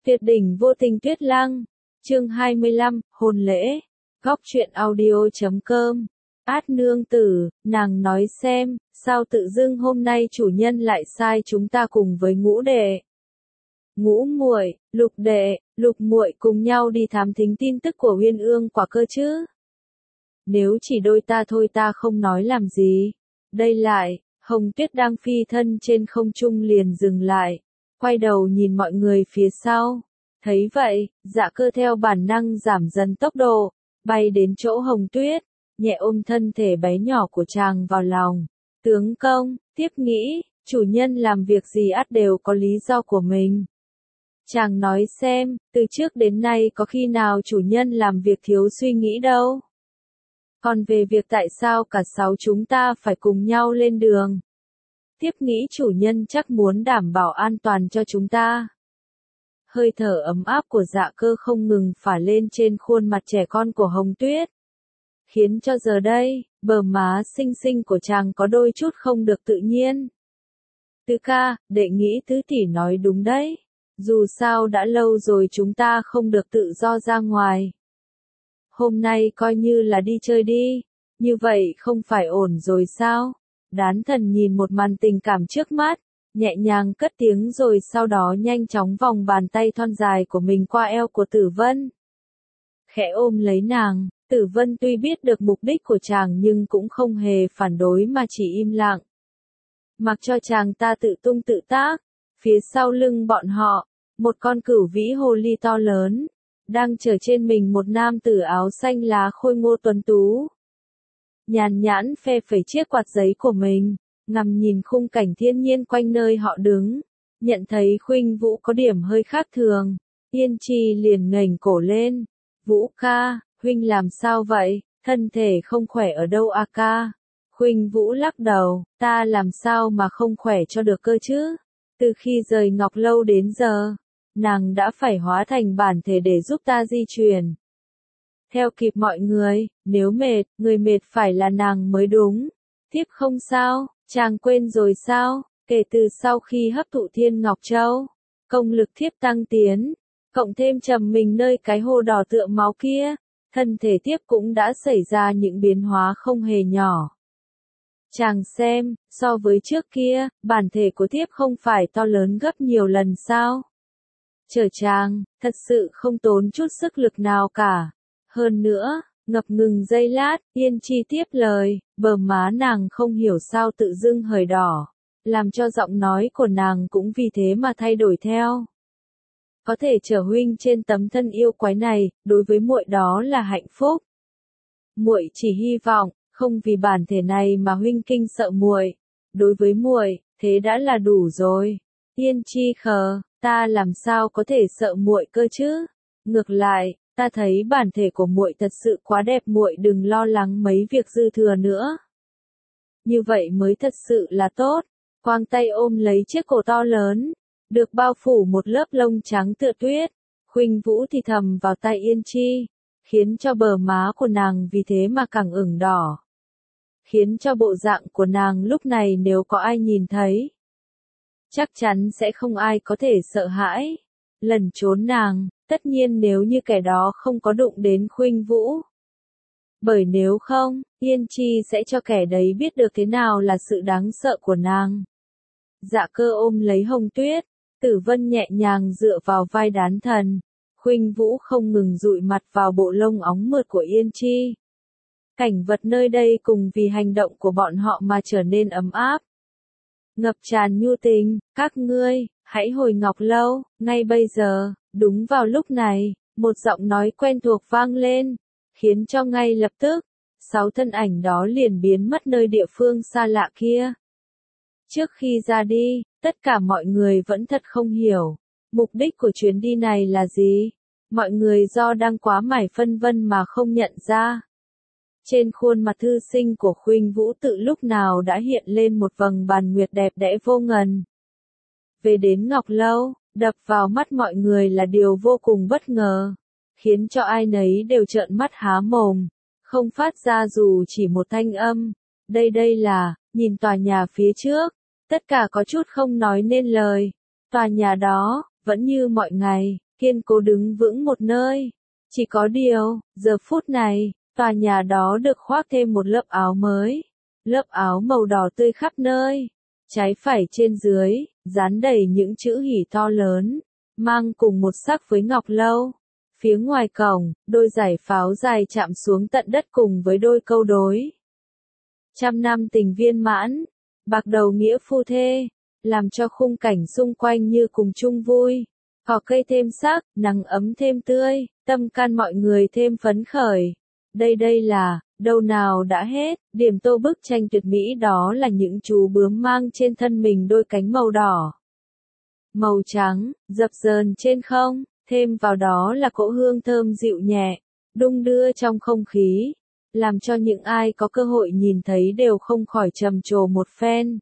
Tuyệt đỉnh vô tình tuyết lăng. Chương 25, hôn lễ. Góc truyện audio.com. Át nương tử, nàng nói xem, sao tự dưng hôm nay chủ nhân lại sai chúng ta cùng với ngũ đệ, ngũ muội, lục đệ, lục muội cùng nhau đi thám thính tin tức của Uyên Ương quả cơ chứ? Nếu chỉ đôi ta thôi ta không nói làm gì. Đây lại, Hồng Tuyết đang phi thân trên không trung liền dừng lại, quay đầu nhìn mọi người phía sau. Thấy vậy, Dạ Cơ theo bản năng giảm dần tốc độ, bay đến chỗ Hồng Tuyết, nhẹ ôm thân thể bé nhỏ của chàng vào lòng. Tướng công, tiếp nghĩ, chủ nhân làm việc gì ắt đều có lý do của mình. Chàng nói xem, từ trước đến nay có khi nào chủ nhân làm việc thiếu suy nghĩ đâu. Còn về việc tại sao cả sáu chúng ta phải cùng nhau lên đường, tiếp nghĩ chủ nhân chắc muốn đảm bảo an toàn cho chúng ta. Hơi thở ấm áp của Dạ Cơ không ngừng phả lên trên khuôn mặt trẻ con của Hồng Tuyết, khiến cho giờ đây, bờ má xinh xinh của chàng có đôi chút không được tự nhiên. Tứ ca, đệ nghĩ tứ tỷ nói đúng đấy. Dù sao đã lâu rồi chúng ta không được tự do ra ngoài. Hôm nay coi như là đi chơi đi, như vậy không phải ổn rồi sao? Đán Thần nhìn một màn tình cảm trước mắt, nhẹ nhàng cất tiếng rồi sau đó nhanh chóng vòng bàn tay thon dài của mình qua eo của Tử Vân. Khẽ ôm lấy nàng, Tử Vân tuy biết được mục đích của chàng nhưng cũng không hề phản đối mà chỉ im lặng. Mặc cho chàng ta tự tung tự tác, phía sau lưng bọn họ, một con cửu vĩ hồ ly to lớn, đang chở trên mình một nam tử áo xanh lá khôi ngô tuấn tú. Nhàn nhãn phe phẩy chiếc quạt giấy của mình, ngắm nhìn khung cảnh thiên nhiên quanh nơi họ đứng, nhận thấy Khuynh Vũ có điểm hơi khác thường, Yên Chi liền ngẩng cổ lên. Vũ ca, huynh làm sao vậy, thân thể không khỏe ở đâu à ca? Khuynh Vũ lắc đầu, ta làm sao mà không khỏe cho được cơ chứ? Từ khi rời Ngọc Lâu đến giờ, nàng đã phải hóa thành bản thể để giúp ta di chuyển theo kịp mọi người, nếu mệt, người mệt phải là nàng mới đúng. Thiếp không sao, chàng quên rồi sao? Kể từ sau khi hấp thụ Thiên Ngọc Châu, công lực thiếp tăng tiến, cộng thêm trầm mình nơi cái hồ đỏ tựa máu kia, thân thể thiếp cũng đã xảy ra những biến hóa không hề nhỏ. Chàng xem, so với trước kia, bản thể của thiếp không phải to lớn gấp nhiều lần sao? Chở chàng, thật sự không tốn chút sức lực nào cả. Hơn nữa, ngập ngừng giây lát, Yên Chi tiếp lời, bờ má nàng không hiểu sao tự dưng hơi đỏ, làm cho giọng nói của nàng cũng vì thế mà thay đổi theo. Có thể chở huynh trên tấm thân yêu quái này, đối với muội đó là hạnh phúc. Muội chỉ hy vọng, không vì bản thể này mà huynh kinh sợ muội. Đối với muội, thế đã là đủ rồi. Yên Chi khờ, ta làm sao có thể sợ muội cơ chứ? Ngược lại, ta thấy bản thể của muội thật sự quá đẹp, muội đừng lo lắng mấy việc dư thừa nữa. Như vậy mới thật sự là tốt. Quang tay ôm lấy chiếc cổ to lớn, được bao phủ một lớp lông trắng tựa tuyết. Khuynh Vũ thì thầm vào tai Yên Chi, khiến cho bờ má của nàng vì thế mà càng ửng đỏ. Khiến cho bộ dạng của nàng lúc này nếu có ai nhìn thấy, chắc chắn sẽ không ai có thể sợ hãi, lẩn trốn nàng, tất nhiên nếu như kẻ đó không có đụng đến Khuynh Vũ. Bởi nếu không, Yên Chi sẽ cho kẻ đấy biết được thế nào là sự đáng sợ của nàng. Dạ Cơ ôm lấy Hồng Tuyết, Tử Vân nhẹ nhàng dựa vào vai Đán Thần, Khuynh Vũ không ngừng dụi mặt vào bộ lông óng mượt của Yên Chi. Cảnh vật nơi đây cùng vì hành động của bọn họ mà trở nên ấm áp, ngập tràn nhu tình. Các ngươi, hãy hồi Ngọc Lâu, ngay bây giờ. Đúng vào lúc này, một giọng nói quen thuộc vang lên, khiến cho ngay lập tức, 6 thân ảnh đó liền biến mất nơi địa phương xa lạ kia. Trước khi ra đi, tất cả mọi người vẫn thật không hiểu, mục đích của chuyến đi này là gì? Mọi người do đang quá mải phân vân mà không nhận ra. Trên khuôn mặt thư sinh của Khuynh Vũ tự lúc nào đã hiện lên một vầng bàn nguyệt đẹp đẽ vô ngần. Về đến Ngọc Lâu, đập vào mắt mọi người là điều vô cùng bất ngờ, khiến cho ai nấy đều trợn mắt há mồm, không phát ra dù chỉ một thanh âm. Đây là, nhìn tòa nhà phía trước, tất cả có chút không nói nên lời. Tòa nhà đó, vẫn như mọi ngày, kiên cố đứng vững một nơi. Chỉ có điều, giờ phút này, tòa nhà đó được khoác thêm một lớp áo mới. Lớp áo màu đỏ tươi khắp nơi. Trái phải trên dưới, dán đầy những chữ hỉ to lớn, mang cùng một sắc với ngọc lâu. Phía ngoài cổng, đôi dải pháo dài chạm xuống tận đất cùng với đôi câu đối. Trăm năm tình viên mãn, bạc đầu nghĩa phu thê, làm cho khung cảnh xung quanh như cùng chung vui. Cỏ cây thêm sắc, nắng ấm thêm tươi, tâm can mọi người thêm phấn khởi. Đây là, đâu nào đã hết, điểm tô bức tranh tuyệt mỹ đó là những chú bướm mang trên thân mình đôi cánh màu đỏ, màu trắng, dập dờn trên không, thêm vào đó là cỗ hương thơm dịu nhẹ, đung đưa trong không khí, làm cho những ai có cơ hội nhìn thấy đều không khỏi trầm trồ một phen.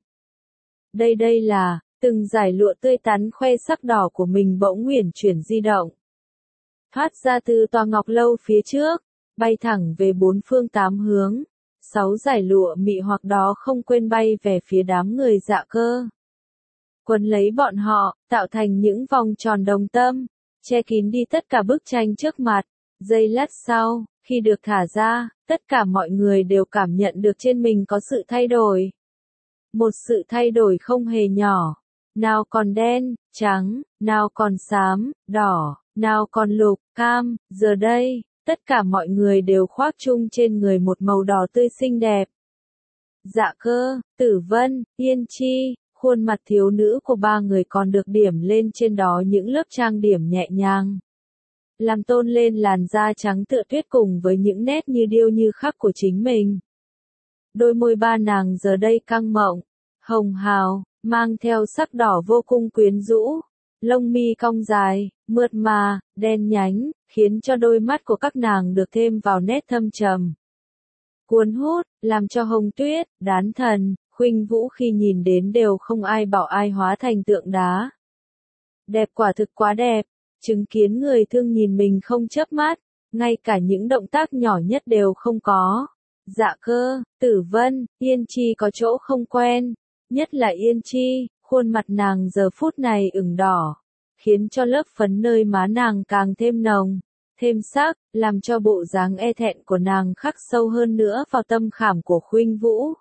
Đây là, từng dải lụa tươi tắn khoe sắc đỏ của mình bỗng uyển chuyển di động. Thoát ra từ tòa ngọc lâu phía trước, bay thẳng về bốn phương tám hướng. 6 dải lụa mị hoặc đó không quên bay về phía đám người Dạ Cơ. Quấn lấy bọn họ, tạo thành những vòng tròn đồng tâm, che kín đi tất cả bức tranh trước mặt. Giây lát sau, khi được thả ra, tất cả mọi người đều cảm nhận được trên mình có sự thay đổi. Một sự thay đổi không hề nhỏ. Nào còn đen, trắng, nào còn xám, đỏ, nào còn lục, cam, giờ đây, tất cả mọi người đều khoác chung trên người một màu đỏ tươi xinh đẹp. Dạ Cơ, Tử Vân, Yên Chi, khuôn mặt thiếu nữ của ba người còn được điểm lên trên đó những lớp trang điểm nhẹ nhàng, làm tôn lên làn da trắng tựa tuyết cùng với những nét như điêu như khắc của chính mình. Đôi môi ba nàng giờ đây căng mọng, hồng hào, mang theo sắc đỏ vô cùng quyến rũ, lông mi cong dài, mượt mà, đen nhánh, khiến cho đôi mắt của các nàng được thêm vào nét thâm trầm, cuốn hút, làm cho Hồng Tuyết, Đán Thần, Khuynh Vũ khi nhìn đến đều không ai bảo ai hóa thành tượng đá. Đẹp quả thực quá đẹp, chứng kiến người thương nhìn mình không chớp mắt, ngay cả những động tác nhỏ nhất đều không có. Dạ Cơ, Tử Vân, Yên Chi có chỗ không quen, nhất là Yên Chi, khuôn mặt nàng giờ phút này ửng đỏ, khiến cho lớp phấn nơi má nàng càng thêm nồng, thêm sắc, làm cho bộ dáng e thẹn của nàng khắc sâu hơn nữa vào tâm khảm của Khuynh Vũ.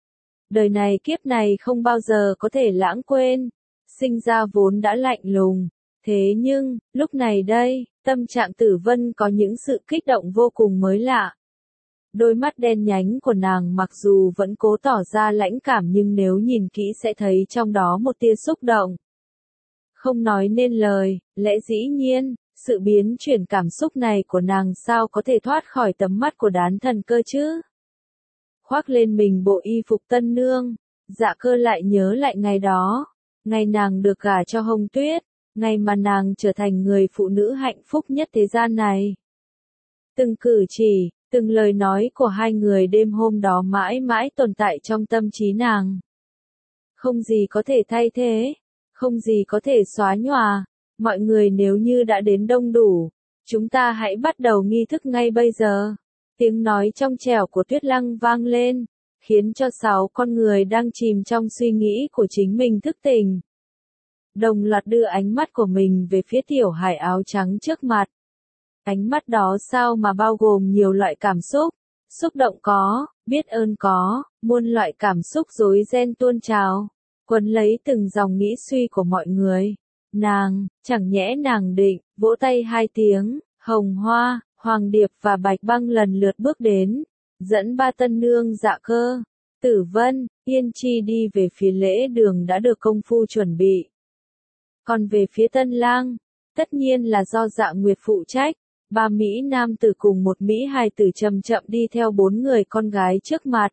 Đời này kiếp này không bao giờ có thể lãng quên, sinh ra vốn đã lạnh lùng, thế nhưng, lúc này đây, tâm trạng Tử Vân có những sự kích động vô cùng mới lạ. Đôi mắt đen nhánh của nàng mặc dù vẫn cố tỏ ra lãnh cảm nhưng nếu nhìn kỹ sẽ thấy trong đó một tia xúc động. Không nói nên lời, lẽ dĩ nhiên, sự biến chuyển cảm xúc này của nàng sao có thể thoát khỏi tầm mắt của Đán Thần cơ chứ? Khoác lên mình bộ y phục tân nương, Dạ Cơ lại nhớ lại ngày đó, ngày nàng được gả cho Hồng Tuyết, ngày mà nàng trở thành người phụ nữ hạnh phúc nhất thế gian này. Từng cử chỉ, từng lời nói của hai người đêm hôm đó mãi mãi tồn tại trong tâm trí nàng. Không gì có thể thay thế, không gì có thể xóa nhòa. Mọi người nếu như đã đến đông đủ, chúng ta hãy bắt đầu nghi thức ngay bây giờ. Tiếng nói trong trẻo của Tuyết Lăng vang lên, khiến cho 6 con người đang chìm trong suy nghĩ của chính mình thức tỉnh. Đồng loạt đưa ánh mắt của mình về phía tiểu hải áo trắng trước mặt. Ánh mắt đó sao mà bao gồm nhiều loại cảm xúc, xúc động có, biết ơn có, muôn loại cảm xúc rối ren tuôn trào, quấn lấy từng dòng nghĩ suy của mọi người. Nàng, chẳng nhẽ nàng định, vỗ tay 2 tiếng, Hồng Hoa, Hoàng Điệp và Bạch Băng lần lượt bước đến, dẫn ba tân nương Dạ Cơ, Tử Vân, Yên Chi đi về phía lễ đường đã được công phu chuẩn bị. Còn về phía Tân Lang, tất nhiên là do Dạ Nguyệt phụ trách, 3 Mỹ nam tử cùng 1 Mỹ hài tử chậm chậm đi theo 4 người con gái trước mặt.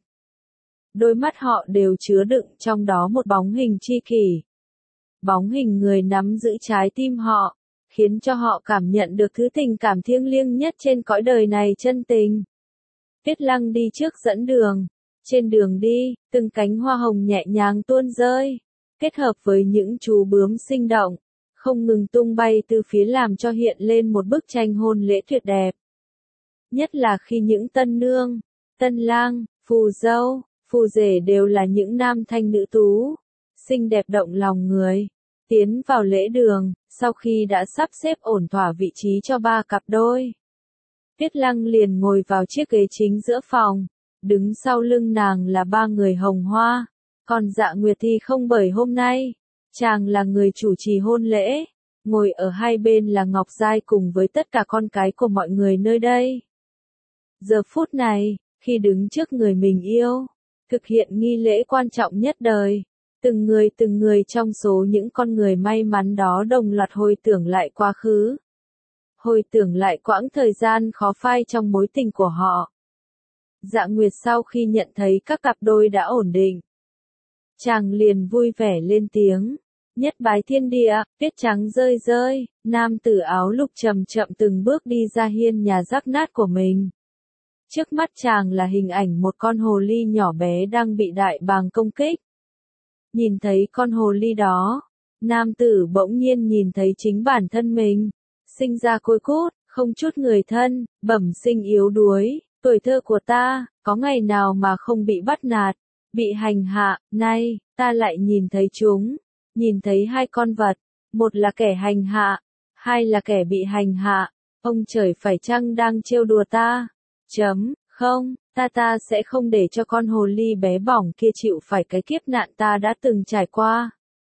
Đôi mắt họ đều chứa đựng trong đó một bóng hình tri kỷ. Bóng hình người nắm giữ trái tim họ, khiến cho họ cảm nhận được thứ tình cảm thiêng liêng nhất trên cõi đời này chân tình. Tuyết Lăng đi trước dẫn đường. Trên đường đi, từng cánh hoa hồng nhẹ nhàng tuôn rơi, kết hợp với những chú bướm sinh động, không ngừng tung bay từ phía làm cho hiện lên một bức tranh hôn lễ tuyệt đẹp. Nhất là khi những tân nương, tân lang, phù dâu, phù rể đều là những nam thanh nữ tú, xinh đẹp động lòng người. Tiến vào lễ đường, Sau khi đã sắp xếp ổn thỏa vị trí cho ba cặp đôi, Tuyết Lăng liền ngồi vào chiếc ghế chính giữa phòng, đứng sau lưng nàng là ba người Hồng Hoa, còn Dạ Nguyệt thì không, bởi hôm nay, chàng là người chủ trì hôn lễ, ngồi ở hai bên là Ngọc Giai cùng với tất cả con cái của mọi người nơi đây. Giờ phút này, khi đứng trước người mình yêu, thực hiện nghi lễ quan trọng nhất đời, từng người trong số những con người may mắn đó đồng loạt hồi tưởng lại quá khứ. Hồi tưởng lại quãng thời gian khó phai trong mối tình của họ. Dạ Nguyệt sau khi nhận thấy các cặp đôi đã ổn định, chàng liền vui vẻ lên tiếng. Nhất bái thiên địa, tuyết trắng rơi rơi, nam tử áo lục chậm chậm từng bước đi ra hiên nhà rách nát của mình. Trước mắt chàng là hình ảnh một con hồ ly nhỏ bé đang bị đại bàng công kích. Nhìn thấy con hồ ly đó, nam tử bỗng nhiên nhìn thấy chính bản thân mình, sinh ra côi cút, không chút người thân, bẩm sinh yếu đuối, tuổi thơ của ta, có ngày nào mà không bị bắt nạt, bị hành hạ, nay, ta lại nhìn thấy chúng, nhìn thấy hai con vật, một là kẻ hành hạ, hai là kẻ bị hành hạ, ông trời phải chăng đang trêu đùa ta? Không, ta sẽ không để cho con hồ ly bé bỏng kia chịu phải cái kiếp nạn ta đã từng trải qua.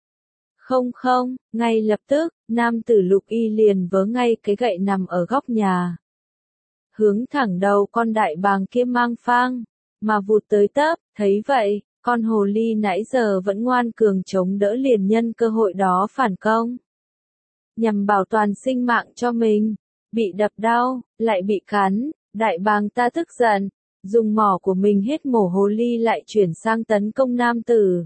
Không, ngay lập tức, nam tử Lục Y liền vớ ngay cái gậy nằm ở góc nhà. Hướng thẳng đầu con đại bàng kia mang phang, mà vụt tới tấp, thấy vậy, con hồ ly nãy giờ vẫn ngoan cường chống đỡ liền nhân cơ hội đó phản công. Nhằm bảo toàn sinh mạng cho mình, bị đập đau, lại bị cắn, đại bàng ta tức giận, dùng mỏ của mình hết mổ hồ ly lại chuyển sang tấn công nam tử.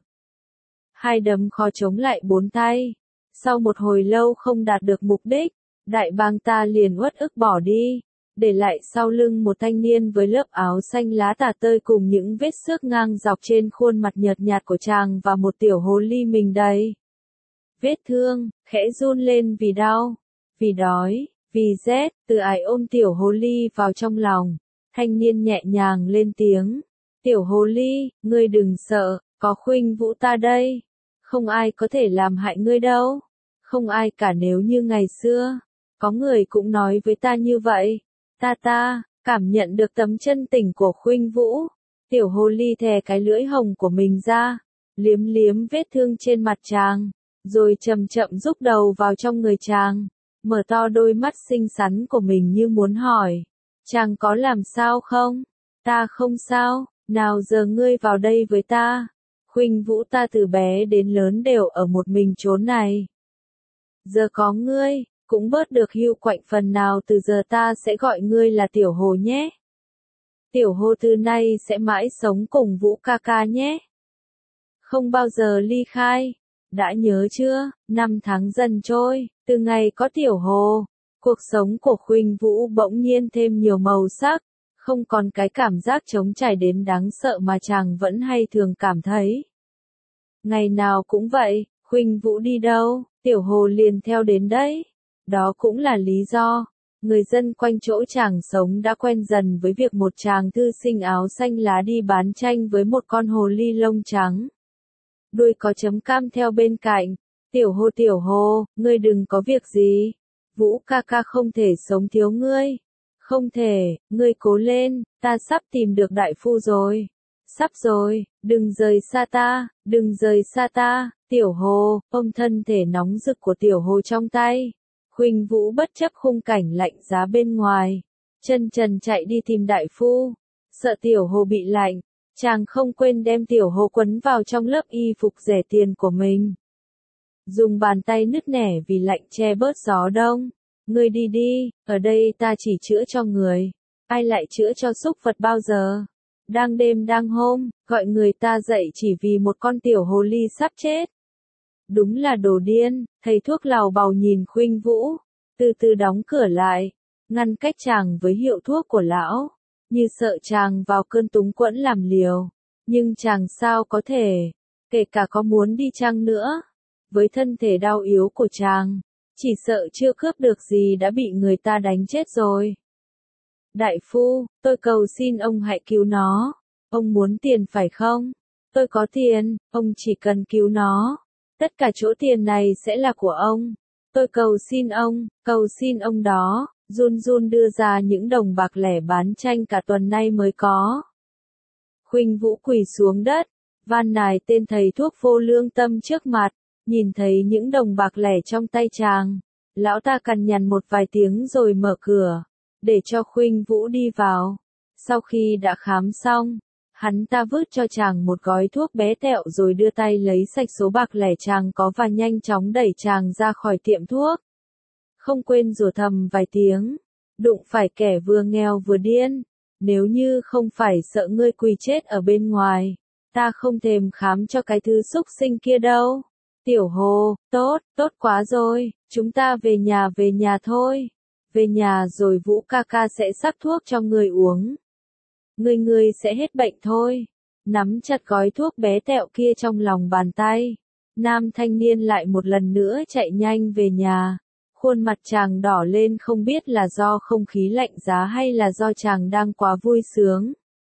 Hai đấm khó chống lại bốn tay. Sau một hồi lâu không đạt được mục đích, đại bàng ta liền uất ức bỏ đi, để lại sau lưng một thanh niên với lớp áo xanh lá tả tơi cùng những vết xước ngang dọc trên khuôn mặt nhợt nhạt của chàng và một tiểu hồ ly mình đầy vết thương, khẽ run lên vì đau, vì đói, vì rét, từ ái ôm tiểu hồ ly vào trong lòng. Thanh niên nhẹ nhàng lên tiếng, tiểu hồ ly, ngươi đừng sợ, có Khuynh Vũ ta đây, không ai có thể làm hại ngươi đâu, không ai cả. Nếu như ngày xưa, có người cũng nói với ta như vậy, ta cảm nhận được tấm chân tình của Khuynh Vũ. Tiểu hồ ly thè cái lưỡi hồng của mình ra, liếm liếm vết thương trên mặt chàng, rồi chậm chậm rúc đầu vào trong người chàng, mở to đôi mắt xinh xắn của mình như muốn hỏi, chàng có làm sao không? Ta không sao, nào giờ ngươi vào đây với ta. Khuynh Vũ ta từ bé đến lớn đều ở một mình chốn này. Giờ có ngươi, cũng bớt được hiu quạnh phần nào, từ giờ ta sẽ gọi ngươi là tiểu hồ nhé. Tiểu hồ từ nay sẽ mãi sống cùng Vũ ca ca nhé. Không bao giờ ly khai. Đã nhớ chưa, năm tháng dần trôi, từ ngày có tiểu hồ, cuộc sống của Khuynh Vũ bỗng nhiên thêm nhiều màu sắc, không còn cái cảm giác trống trải đến đáng sợ mà chàng vẫn hay thường cảm thấy. Ngày nào cũng vậy, Khuynh Vũ đi đâu, tiểu hồ liền theo đến đấy. Đó cũng là lý do, người dân quanh chỗ chàng sống đã quen dần với việc một chàng thư sinh áo xanh lá đi bán tranh với một con hồ ly lông trắng. Đuôi có chấm cam theo bên cạnh, tiểu hồ, ngươi đừng có việc gì, Vũ ca ca không thể sống thiếu ngươi, không thể, ngươi cố lên, ta sắp tìm được đại phu rồi, sắp rồi, đừng rời xa ta, tiểu hồ, ôm thân thể nóng rực của tiểu hồ trong tay. Khuynh Vũ bất chấp khung cảnh lạnh giá bên ngoài, chân trần chạy đi tìm đại phu, sợ tiểu hồ bị lạnh. Chàng không quên đem tiểu hồ quấn vào trong lớp y phục rẻ tiền của mình. Dùng bàn tay nứt nẻ vì lạnh che bớt gió đông. Ngươi đi đi, ở đây ta chỉ chữa cho người. Ai lại chữa cho súc vật bao giờ? Đang đêm đang hôm, gọi người ta dậy chỉ vì một con tiểu hồ ly sắp chết. Đúng là đồ điên, thầy thuốc lào bào nhìn Khuynh Vũ, từ từ đóng cửa lại, ngăn cách chàng với hiệu thuốc của lão. Như sợ chàng vào cơn túng quẫn làm liều, nhưng chàng sao có thể, kể cả có muốn đi chăng nữa, với thân thể đau yếu của chàng, chỉ sợ chưa cướp được gì đã bị người ta đánh chết rồi. Đại phu, tôi cầu xin ông hãy cứu nó, ông muốn tiền phải không? Tôi có tiền, ông chỉ cần cứu nó, tất cả chỗ tiền này sẽ là của ông. Tôi cầu xin ông đó, run run đưa ra những đồng bạc lẻ bán tranh cả tuần nay mới có. Khuynh Vũ quỳ xuống đất, van nài tên thầy thuốc vô lương tâm trước mặt, nhìn thấy những đồng bạc lẻ trong tay chàng. Lão ta cằn nhằn một vài tiếng rồi mở cửa, để cho Khuynh Vũ đi vào. Sau khi đã khám xong, hắn ta vứt cho chàng một gói thuốc bé tẹo rồi đưa tay lấy sạch số bạc lẻ chàng có và nhanh chóng đẩy chàng ra khỏi tiệm thuốc. Không quên rủa thầm vài tiếng, đụng phải kẻ vừa nghèo vừa điên, nếu như không phải sợ ngươi quỳ chết ở bên ngoài, ta không thèm khám cho cái thứ xúc sinh kia đâu. Tiểu Hồ, tốt quá rồi, chúng ta về nhà thôi. Về nhà rồi Vũ ca ca sẽ sắc thuốc cho người uống. Ngươi sẽ hết bệnh thôi. Nắm chặt gói thuốc bé tẹo kia trong lòng bàn tay. Nam thanh niên lại một lần nữa chạy nhanh về nhà. Khuôn mặt chàng đỏ lên không biết là do không khí lạnh giá hay là do chàng đang quá vui sướng.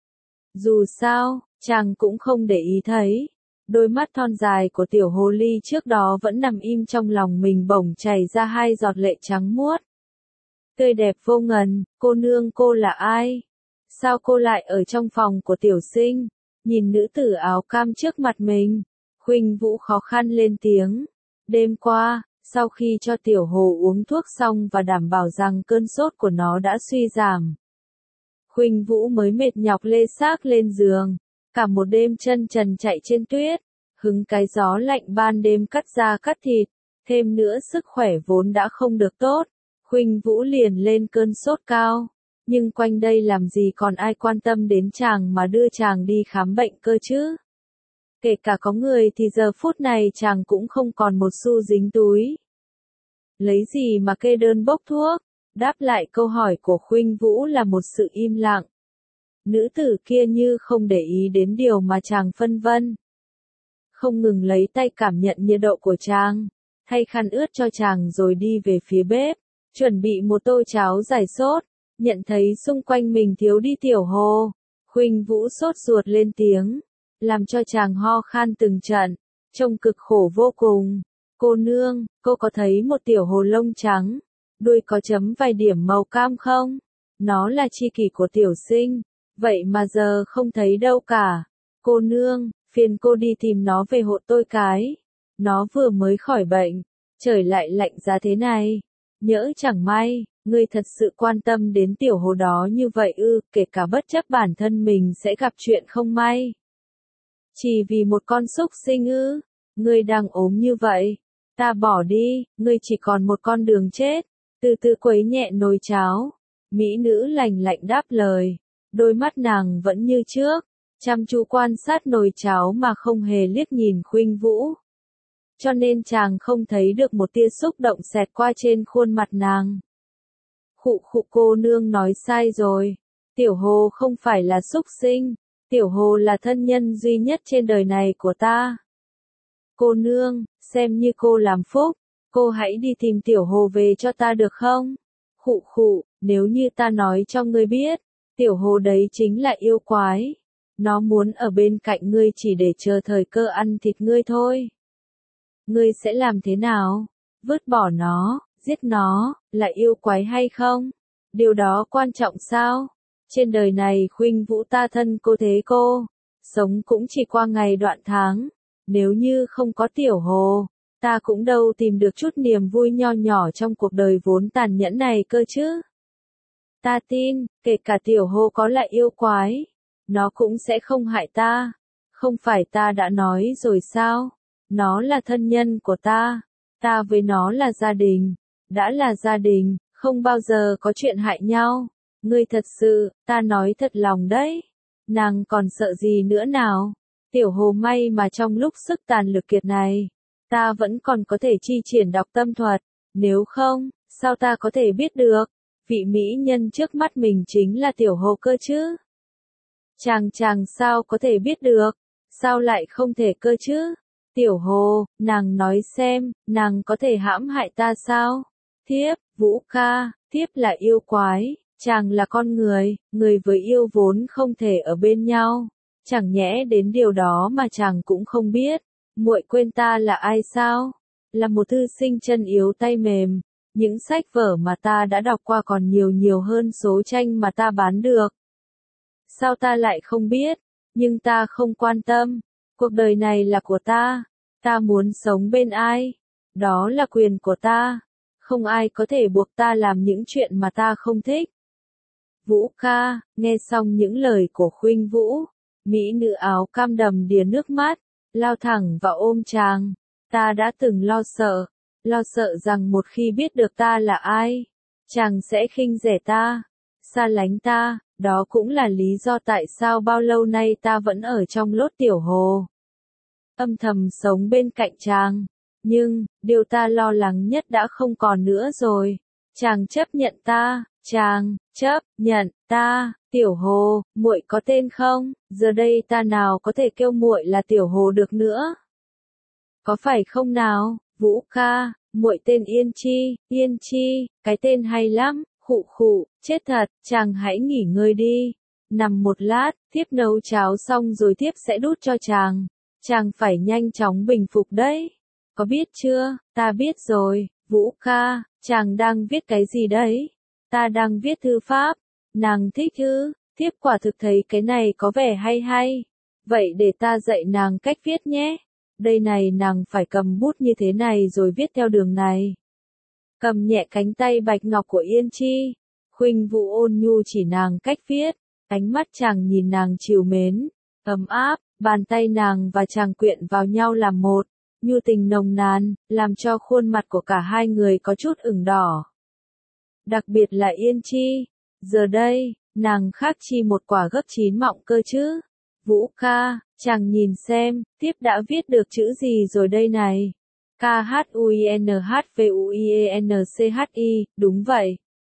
Dù sao, chàng cũng không để ý thấy. Đôi mắt thon dài của tiểu hồ ly trước đó vẫn nằm im trong lòng mình bỗng chảy ra hai giọt lệ trắng muốt. Tươi đẹp vô ngần, cô nương cô là ai? Sao cô lại ở trong phòng của tiểu sinh? Nhìn nữ tử áo cam trước mặt mình, Khuynh Vũ khó khăn lên tiếng. Đêm qua, sau khi cho tiểu hồ uống thuốc xong và đảm bảo rằng cơn sốt của nó đã suy giảm, Khuynh Vũ mới mệt nhọc lê xác lên giường. Cả một đêm chân trần chạy trên tuyết, hứng cái gió lạnh ban đêm cắt da cắt thịt, thêm nữa sức khỏe vốn đã không được tốt, Khuynh Vũ liền lên cơn sốt cao. Nhưng quanh đây làm gì còn ai quan tâm đến chàng mà đưa chàng đi khám bệnh cơ chứ? Kể cả có người thì giờ phút này chàng cũng không còn một xu dính túi. Lấy gì mà kê đơn bốc thuốc? Đáp lại câu hỏi của Khuynh Vũ là một sự im lặng. Nữ tử kia như không để ý đến điều mà chàng phân vân. Không ngừng lấy tay cảm nhận nhiệt độ của chàng, thay khăn ướt cho chàng rồi đi về phía bếp, chuẩn bị một tô cháo giải sốt. Nhận thấy xung quanh mình thiếu đi tiểu hồ, Khuynh Vũ sốt ruột lên tiếng, làm cho chàng ho khan từng trận, trông cực khổ vô cùng. Cô nương, cô có thấy một tiểu hồ lông trắng, đuôi có chấm vài điểm màu cam không? Nó là tri kỷ của tiểu sinh, vậy mà giờ không thấy đâu cả. Cô nương, phiền cô đi tìm nó về hộ tôi cái. Nó vừa mới khỏi bệnh, trời lại lạnh giá thế này. Nhỡ chẳng may, ngươi thật sự quan tâm đến tiểu hồ đó như vậy ư, kể cả bất chấp bản thân mình sẽ gặp chuyện không may. Chỉ vì một con súc sinh ư, ngươi đang ốm như vậy, ta bỏ đi, ngươi chỉ còn một con đường chết. Từ từ quấy nhẹ nồi cháo, mỹ nữ lành lạnh đáp lời, đôi mắt nàng vẫn như trước, chăm chú quan sát nồi cháo mà không hề liếc nhìn Khuynh Vũ. Cho nên chàng không thấy được một tia xúc động xẹt qua trên khuôn mặt nàng. Khụ cô nương nói sai rồi, tiểu hồ không phải là súc sinh, tiểu hồ là thân nhân duy nhất trên đời này của ta. Cô nương, xem như cô làm phúc, cô hãy đi tìm tiểu hồ về cho ta được không? Khụ, nếu như ta nói cho ngươi biết, tiểu hồ đấy chính là yêu quái. Nó muốn ở bên cạnh ngươi chỉ để chờ thời cơ ăn thịt ngươi thôi. Ngươi sẽ làm thế nào? Vứt bỏ nó, giết nó, là yêu quái hay không? Điều đó quan trọng sao? Trên đời này Khuynh Vũ ta thân cô thế cô, sống cũng chỉ qua ngày đoạn tháng. Nếu như không có tiểu hồ, ta cũng đâu tìm được chút niềm vui nho nhỏ trong cuộc đời vốn tàn nhẫn này cơ chứ. Ta tin, kể cả tiểu hồ có là yêu quái, nó cũng sẽ không hại ta. Không phải ta đã nói rồi sao? Nó là thân nhân của ta với nó là gia đình, đã là gia đình, không bao giờ có chuyện hại nhau. Ngươi thật sự, ta nói thật lòng đấy. Nàng còn sợ gì nữa nào? Tiểu hồ may mà trong lúc sức tàn lực kiệt này, ta vẫn còn có thể chi triển đọc tâm thuật, nếu không, sao ta có thể biết được, vị mỹ nhân trước mắt mình chính là tiểu hồ cơ chứ? Chàng sao có thể biết được, sao lại không thể cơ chứ? Tiểu hồ, nàng nói xem, nàng có thể hãm hại ta sao? Thiếp, Vũ ca, thiếp là yêu quái, chàng là con người với yêu vốn không thể ở bên nhau. Chẳng nhẽ đến điều đó mà chàng cũng không biết, muội quên ta là ai sao? là một thư sinh chân yếu tay mềm. Những sách vở mà ta đã đọc qua còn nhiều hơn số tranh mà ta bán được. Sao ta lại không biết? Nhưng ta không quan tâm. Cuộc đời này là của ta. Ta muốn sống bên ai? Đó là quyền của ta. Không ai có thể buộc ta làm những chuyện mà ta không thích. Vũ ca, nghe xong những lời của Khuynh Vũ, mỹ nữ áo cam đầm đìa nước mắt, lao thẳng vào ôm chàng. Ta đã từng lo sợ rằng một khi biết được ta là ai, chàng sẽ khinh rẻ ta, xa lánh ta, đó cũng là lý do tại sao bao lâu nay ta vẫn ở trong lốt tiểu hồ. Âm thầm sống bên cạnh chàng, nhưng, điều ta lo lắng nhất đã không còn nữa rồi. Chàng chấp nhận ta, chàng, chấp nhận ta, tiểu hồ, muội có tên không? Giờ đây ta nào có thể kêu muội là tiểu hồ được nữa. Có phải không nào, Vũ ca, muội tên Yên Chi, cái tên hay lắm, khụ khụ, chết thật, chàng hãy nghỉ ngơi đi. Nằm một lát, thiếp nấu cháo xong rồi thiếp sẽ đút cho chàng. Chàng phải nhanh chóng bình phục đấy. Có biết chưa, ta biết rồi, Vũ ca, chàng đang viết cái gì đấy? Ta đang viết thư pháp. Nàng thích ư? Thiếp quả thực thấy cái này có vẻ hay. Vậy để ta dạy nàng cách viết nhé. Đây này, nàng phải cầm bút như thế này rồi viết theo đường này. Cầm nhẹ cánh tay bạch ngọc của Yên Chi. Khuynh Vũ ôn nhu chỉ nàng cách viết. Ánh mắt chàng nhìn nàng trìu mến, ấm áp, bàn tay nàng và chàng quyện vào nhau làm một, nhu tình nồng nàn, làm cho khuôn mặt của cả hai người có chút ửng đỏ. Đặc biệt là Yên Chi, giờ đây, nàng khác chi một quả gấc chín mọng cơ chứ. Vũ ca, chàng nhìn xem, tiếp đã viết được chữ gì rồi đây này. KHUINHVUIENCHI, đúng vậy.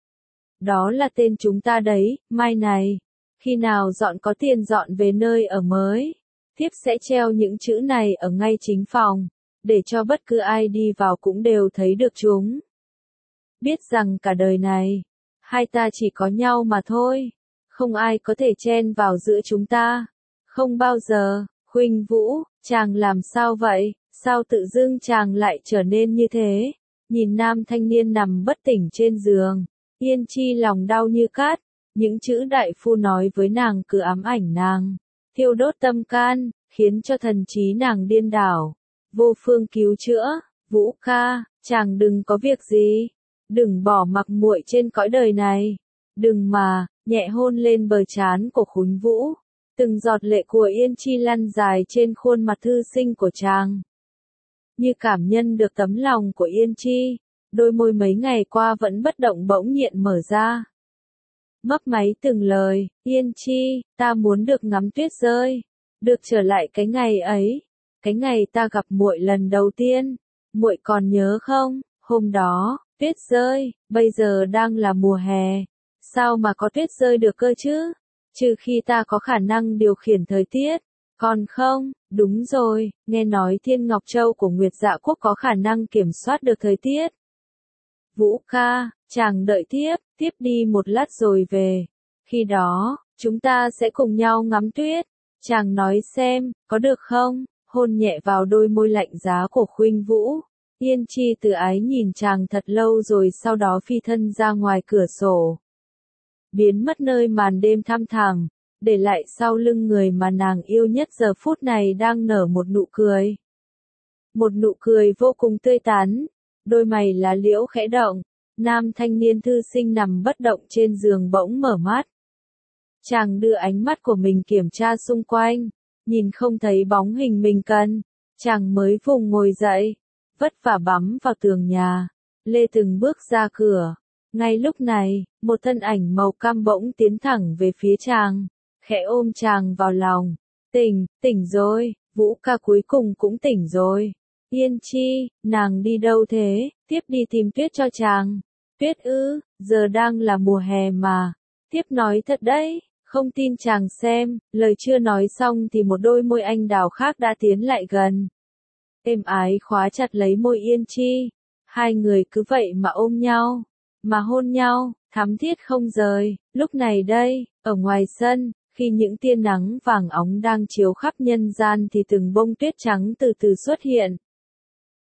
Đó là tên chúng ta đấy, mai này. Khi nào dọn có tiền dọn về nơi ở mới, thiếp sẽ treo những chữ này ở ngay chính phòng, để cho bất cứ ai đi vào cũng đều thấy được chúng. Biết rằng cả đời này, hai ta chỉ có nhau mà thôi, không ai có thể chen vào giữa chúng ta. Không bao giờ. Khuynh Vũ, chàng làm sao vậy? Sao tự dưng chàng lại trở nên như thế? Nhìn nam thanh niên nằm bất tỉnh trên giường, Yên Chi lòng đau như cát. Những chữ đại phu nói với nàng cứ ám ảnh nàng, thiêu đốt tâm can, khiến cho thần trí nàng điên đảo, vô phương cứu chữa. Vũ ca, chàng đừng có việc gì, đừng bỏ mặc muội trên cõi đời này, đừng mà. Nhẹ hôn lên bờ trán của Khuynh Vũ, từng giọt lệ của Yên Chi lăn dài trên khuôn mặt thư sinh của chàng. Như cảm nhận được tấm lòng của Yên Chi, đôi môi mấy ngày qua vẫn bất động bỗng nhiên mở ra. Mấp máy từng lời, Yên Chi, ta muốn được ngắm tuyết rơi, được trở lại cái ngày ấy, cái ngày ta gặp muội lần đầu tiên. Muội còn nhớ không? Hôm đó, tuyết rơi, bây giờ đang là mùa hè, sao mà có tuyết rơi được cơ chứ? Trừ khi ta có khả năng điều khiển thời tiết, còn không, đúng rồi, nghe nói Thiên Ngọc Châu của Nguyệt Dạ Quốc có khả năng kiểm soát được thời tiết. Vũ ca, chàng đợi tiếp đi một lát rồi về. Khi đó, chúng ta sẽ cùng nhau ngắm tuyết. Chàng nói xem, có được không? Hôn nhẹ vào đôi môi lạnh giá của Khuynh Vũ. Yên Chi từ ái nhìn chàng thật lâu rồi sau đó phi thân ra ngoài cửa sổ. Biến mất nơi màn đêm thăm thẳm, để lại sau lưng người mà nàng yêu nhất giờ phút này đang nở một nụ cười. Một nụ cười vô cùng tươi tắn, đôi mày lá liễu khẽ động, nam thanh niên thư sinh nằm bất động trên giường bỗng mở mắt. Chàng đưa ánh mắt của mình kiểm tra xung quanh, nhìn không thấy bóng hình mình cần, chàng mới vùng ngồi dậy, vất vả bám vào tường nhà, lê từng bước ra cửa. Ngay lúc này, một thân ảnh màu cam bỗng tiến thẳng về phía chàng, khẽ ôm chàng vào lòng. Tỉnh rồi, Vũ ca cuối cùng cũng tỉnh rồi. Yên Chi, nàng đi đâu thế? Tiếp đi tìm tuyết cho chàng. Tuyết ư, giờ đang là mùa hè mà. Tiếp nói thật đấy, không tin chàng xem. Lời chưa nói xong thì một đôi môi anh đào khác đã tiến lại gần. Êm ái khóa chặt lấy môi Yên Chi. Hai người cứ vậy mà ôm nhau, mà hôn nhau, thắm thiết không rời. Lúc này đây, ở ngoài sân, khi những tia nắng vàng óng đang chiếu khắp nhân gian thì từng bông tuyết trắng từ từ xuất hiện.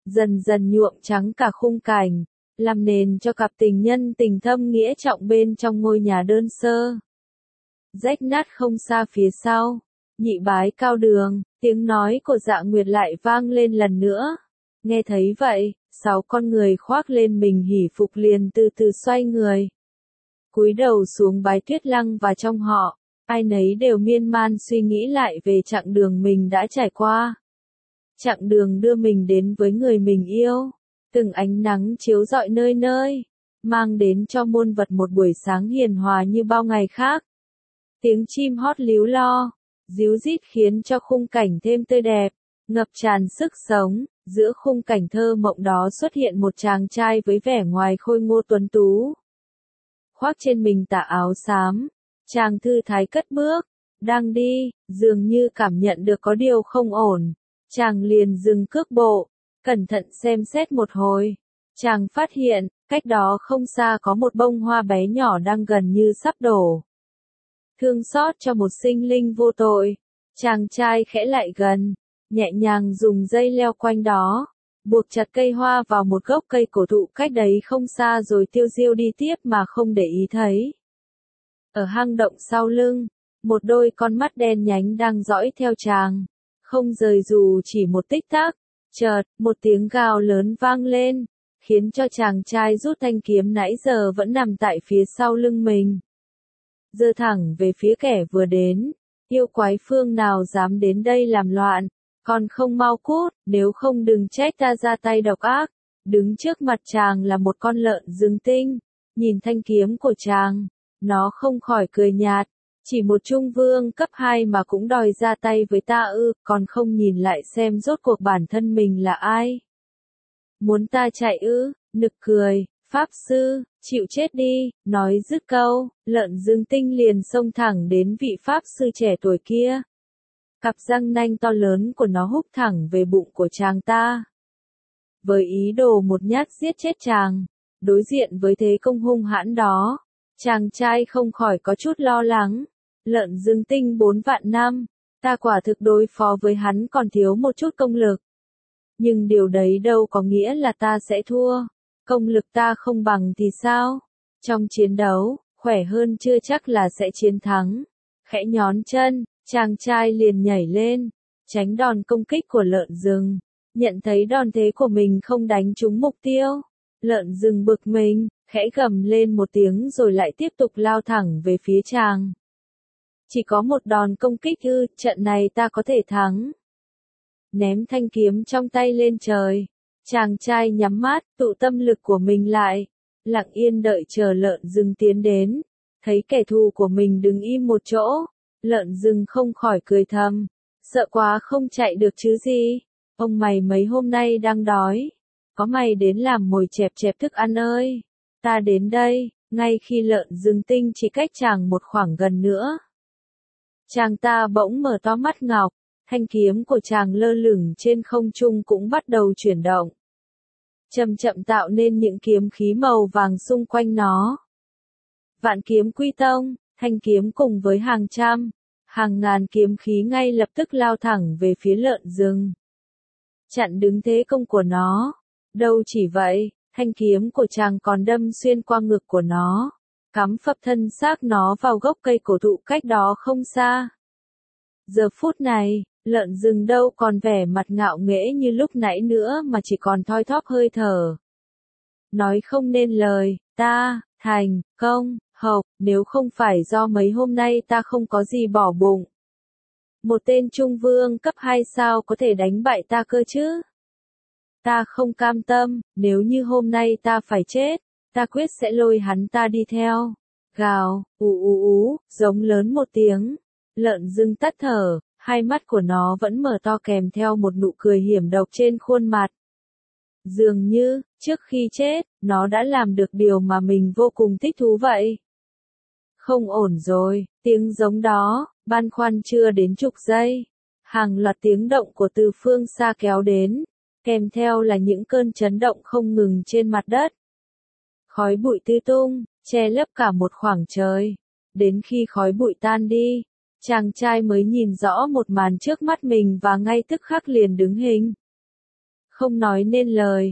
dần dần nhuộm trắng cả khung cảnh, làm nền cho cặp tình nhân tình thâm nghĩa trọng bên trong ngôi nhà đơn sơ. Rách nát không xa phía sau, nhị bái cao đường, tiếng nói của Dạ Nguyệt lại vang lên lần nữa. Nghe thấy vậy, 6 con người khoác lên mình hỉ phục liền từ từ xoay người. Cúi đầu xuống bái Tuyết Lăng và trong họ, ai nấy đều miên man suy nghĩ lại về chặng đường mình đã trải qua. Chặng đường đưa mình đến với người mình yêu, từng ánh nắng chiếu rọi nơi nơi, mang đến cho muôn vật một buổi sáng hiền hòa như bao ngày khác. Tiếng chim hót líu lo, ríu rít khiến cho khung cảnh thêm tươi đẹp, ngập tràn sức sống. Giữa khung cảnh thơ mộng đó xuất hiện một chàng trai với vẻ ngoài khôi ngô tuấn tú. Khoác trên mình tà áo xám, chàng thư thái cất bước, đang đi, dường như cảm nhận được có điều không ổn. Chàng liền dừng cước bộ, cẩn thận xem xét một hồi. Chàng phát hiện, cách đó không xa có một bông hoa bé nhỏ đang gần như sắp đổ. Thương xót cho một sinh linh vô tội, chàng trai khẽ lại gần, nhẹ nhàng dùng dây leo quanh đó, buộc chặt cây hoa vào một gốc cây cổ thụ cách đấy không xa rồi tiêu diêu đi tiếp mà không để ý thấy. Ở hang động sau lưng, một đôi con mắt đen nhánh đang dõi theo chàng, không rời dù chỉ một tích tắc. Chợt, một tiếng gào lớn vang lên, khiến cho chàng trai rút thanh kiếm nãy giờ vẫn nằm tại phía sau lưng mình, giơ thẳng về phía kẻ vừa đến. Yêu quái phương nào dám đến đây làm loạn, còn không mau cút, nếu không đừng trách ta ra tay độc ác. Đứng trước mặt chàng là một con lợn rừng tinh, nhìn thanh kiếm của chàng, nó không khỏi cười nhạt, chỉ một trung vương cấp 2 mà cũng đòi ra tay với ta ư, còn không nhìn lại xem rốt cuộc bản thân mình là ai. Muốn ta chạy ư, nực cười, pháp sư, chịu chết đi, nói dứt câu, lợn rừng tinh liền xông thẳng đến vị pháp sư trẻ tuổi kia. Cặp răng nanh to lớn của nó húc thẳng về bụng của chàng ta, với ý đồ một nhát giết chết chàng. Đối diện với thế công hung hãn đó, chàng trai không khỏi có chút lo lắng. Lợn rừng tinh 4 vạn năm, ta quả thực đối phó với hắn còn thiếu một chút công lực. Nhưng điều đấy đâu có nghĩa là ta sẽ thua. Công lực ta không bằng thì sao? Trong chiến đấu, khỏe hơn chưa chắc là sẽ chiến thắng. Khẽ nhón chân, chàng trai liền nhảy lên, tránh đòn công kích của lợn rừng. Nhận thấy đòn thế của mình không đánh trúng mục tiêu, lợn rừng bực mình, khẽ gầm lên một tiếng rồi lại tiếp tục lao thẳng về phía chàng. Chỉ có một đòn công kích ư, trận này ta có thể thắng. Ném thanh kiếm trong tay lên trời, chàng trai nhắm mắt, tụ tâm lực của mình lại, lặng yên đợi chờ lợn rừng tiến đến. Thấy kẻ thù của mình đứng im một chỗ, lợn rừng không khỏi cười thầm, sợ quá không chạy được chứ gì. Ông mày mấy hôm nay đang đói, có mày đến làm mồi chẹp chẹp thức ăn ơi. Ta đến đây, ngay khi lợn rừng tinh chỉ cách chàng một khoảng gần nữa. Chàng ta bỗng mở to mắt ngọc, thanh kiếm của chàng lơ lửng trên không trung cũng bắt đầu chuyển động. Chậm chậm tạo nên những kiếm khí màu vàng xung quanh nó. Vạn kiếm quy tông, thanh kiếm cùng với hàng trăm, hàng ngàn kiếm khí ngay lập tức lao thẳng về phía lợn rừng, chặn đứng thế công của nó. Đâu chỉ vậy, thanh kiếm của chàng còn đâm xuyên qua ngực của nó, cắm phập thân xác nó vào gốc cây cổ thụ cách đó không xa. Giờ phút này, lợn rừng đâu còn vẻ mặt ngạo nghễ như lúc nãy nữa mà chỉ còn thoi thóp hơi thở. Nói không nên lời, ta, thành, công, hộc, nếu không phải do mấy hôm nay ta không có gì bỏ bụng. Một tên trung vương cấp 2 sao có thể đánh bại ta cơ chứ? Ta không cam tâm, nếu như hôm nay ta phải chết, ta quyết sẽ lôi hắn ta đi theo. Gào, giống lớn một tiếng. Lợn rừng tắt thở, hai mắt của nó vẫn mở to kèm theo một nụ cười hiểm độc trên khuôn mặt. Dường như, trước khi chết, nó đã làm được điều mà mình vô cùng thích thú vậy. Không ổn rồi, tiếng giống đó, băn khoăn chưa đến chục giây. Hàng loạt tiếng động của từ phương xa kéo đến, kèm theo là những cơn chấn động không ngừng trên mặt đất. Khói bụi tứ tung, che lấp cả một khoảng trời. Đến khi khói bụi tan đi, chàng trai mới nhìn rõ một màn trước mắt mình và ngay tức khắc liền đứng hình. không nói nên lời,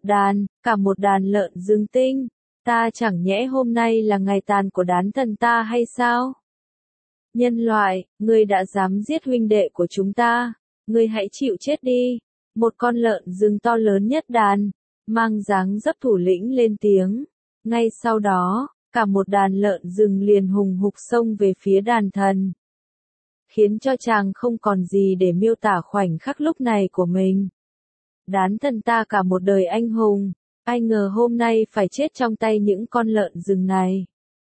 cả một đàn lợn rừng tinh, ta chẳng nhẽ hôm nay là ngày tàn của đán thần ta hay sao? Nhân loại, ngươi đã dám giết huynh đệ của chúng ta, ngươi hãy chịu chết đi. Một con lợn rừng to lớn nhất đàn, mang dáng dấp thủ lĩnh lên tiếng. Ngay sau đó, cả một đàn lợn rừng liền hùng hục xông về phía đàn thần. Khiến cho chàng không còn gì để miêu tả khoảnh khắc lúc này của mình. Đán thần ta cả một đời anh hùng, ai ngờ hôm nay phải chết trong tay những con lợn rừng này.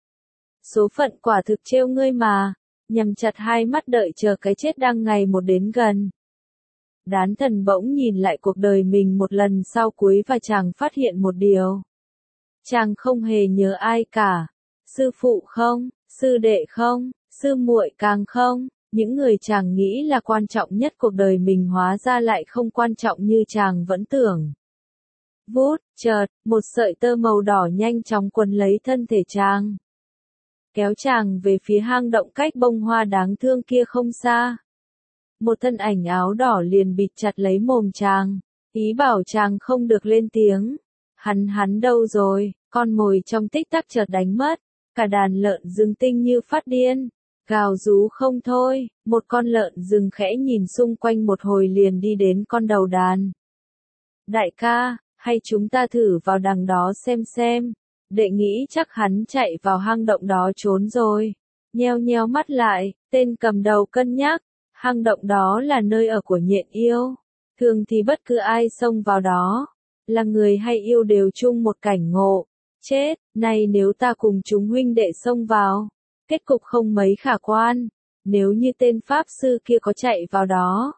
Số phận quả thực trêu ngươi mà, nhắm chặt hai mắt đợi chờ cái chết đang ngày một đến gần. Đán thần bỗng nhìn lại cuộc đời mình một lần sau cuối và chàng phát hiện một điều. Chàng không hề nhớ ai cả. Sư phụ không, sư đệ không, sư muội càng không, những người chàng nghĩ là quan trọng nhất cuộc đời mình hóa ra lại không quan trọng như chàng vẫn tưởng. Vút, chợt, một sợi tơ màu đỏ nhanh chóng quấn lấy thân thể chàng. Kéo chàng về phía hang động cách bông hoa đáng thương kia không xa. Một thân ảnh áo đỏ liền bịt chặt lấy mồm chàng, ý bảo chàng không được lên tiếng. Hắn đâu rồi, con mồi trong tích tắc chợt đánh mất, cả đàn lợn rừng tinh như phát điên, gào rú không thôi, một con lợn rừng khẽ nhìn xung quanh một hồi liền đi đến con đầu đàn. Đại ca, hay chúng ta thử vào đằng đó xem, đệ nghĩ chắc hắn chạy vào hang động đó trốn rồi. Nheo mắt lại, tên cầm đầu cân nhắc. Hang động đó là nơi ở của nhện yêu. Thường thì bất cứ ai xông vào đó, là người hay yêu đều chung một cảnh ngộ. Chết, này nếu ta cùng chúng huynh đệ xông vào, kết cục không mấy khả quan. Nếu như tên pháp sư kia có chạy vào đó,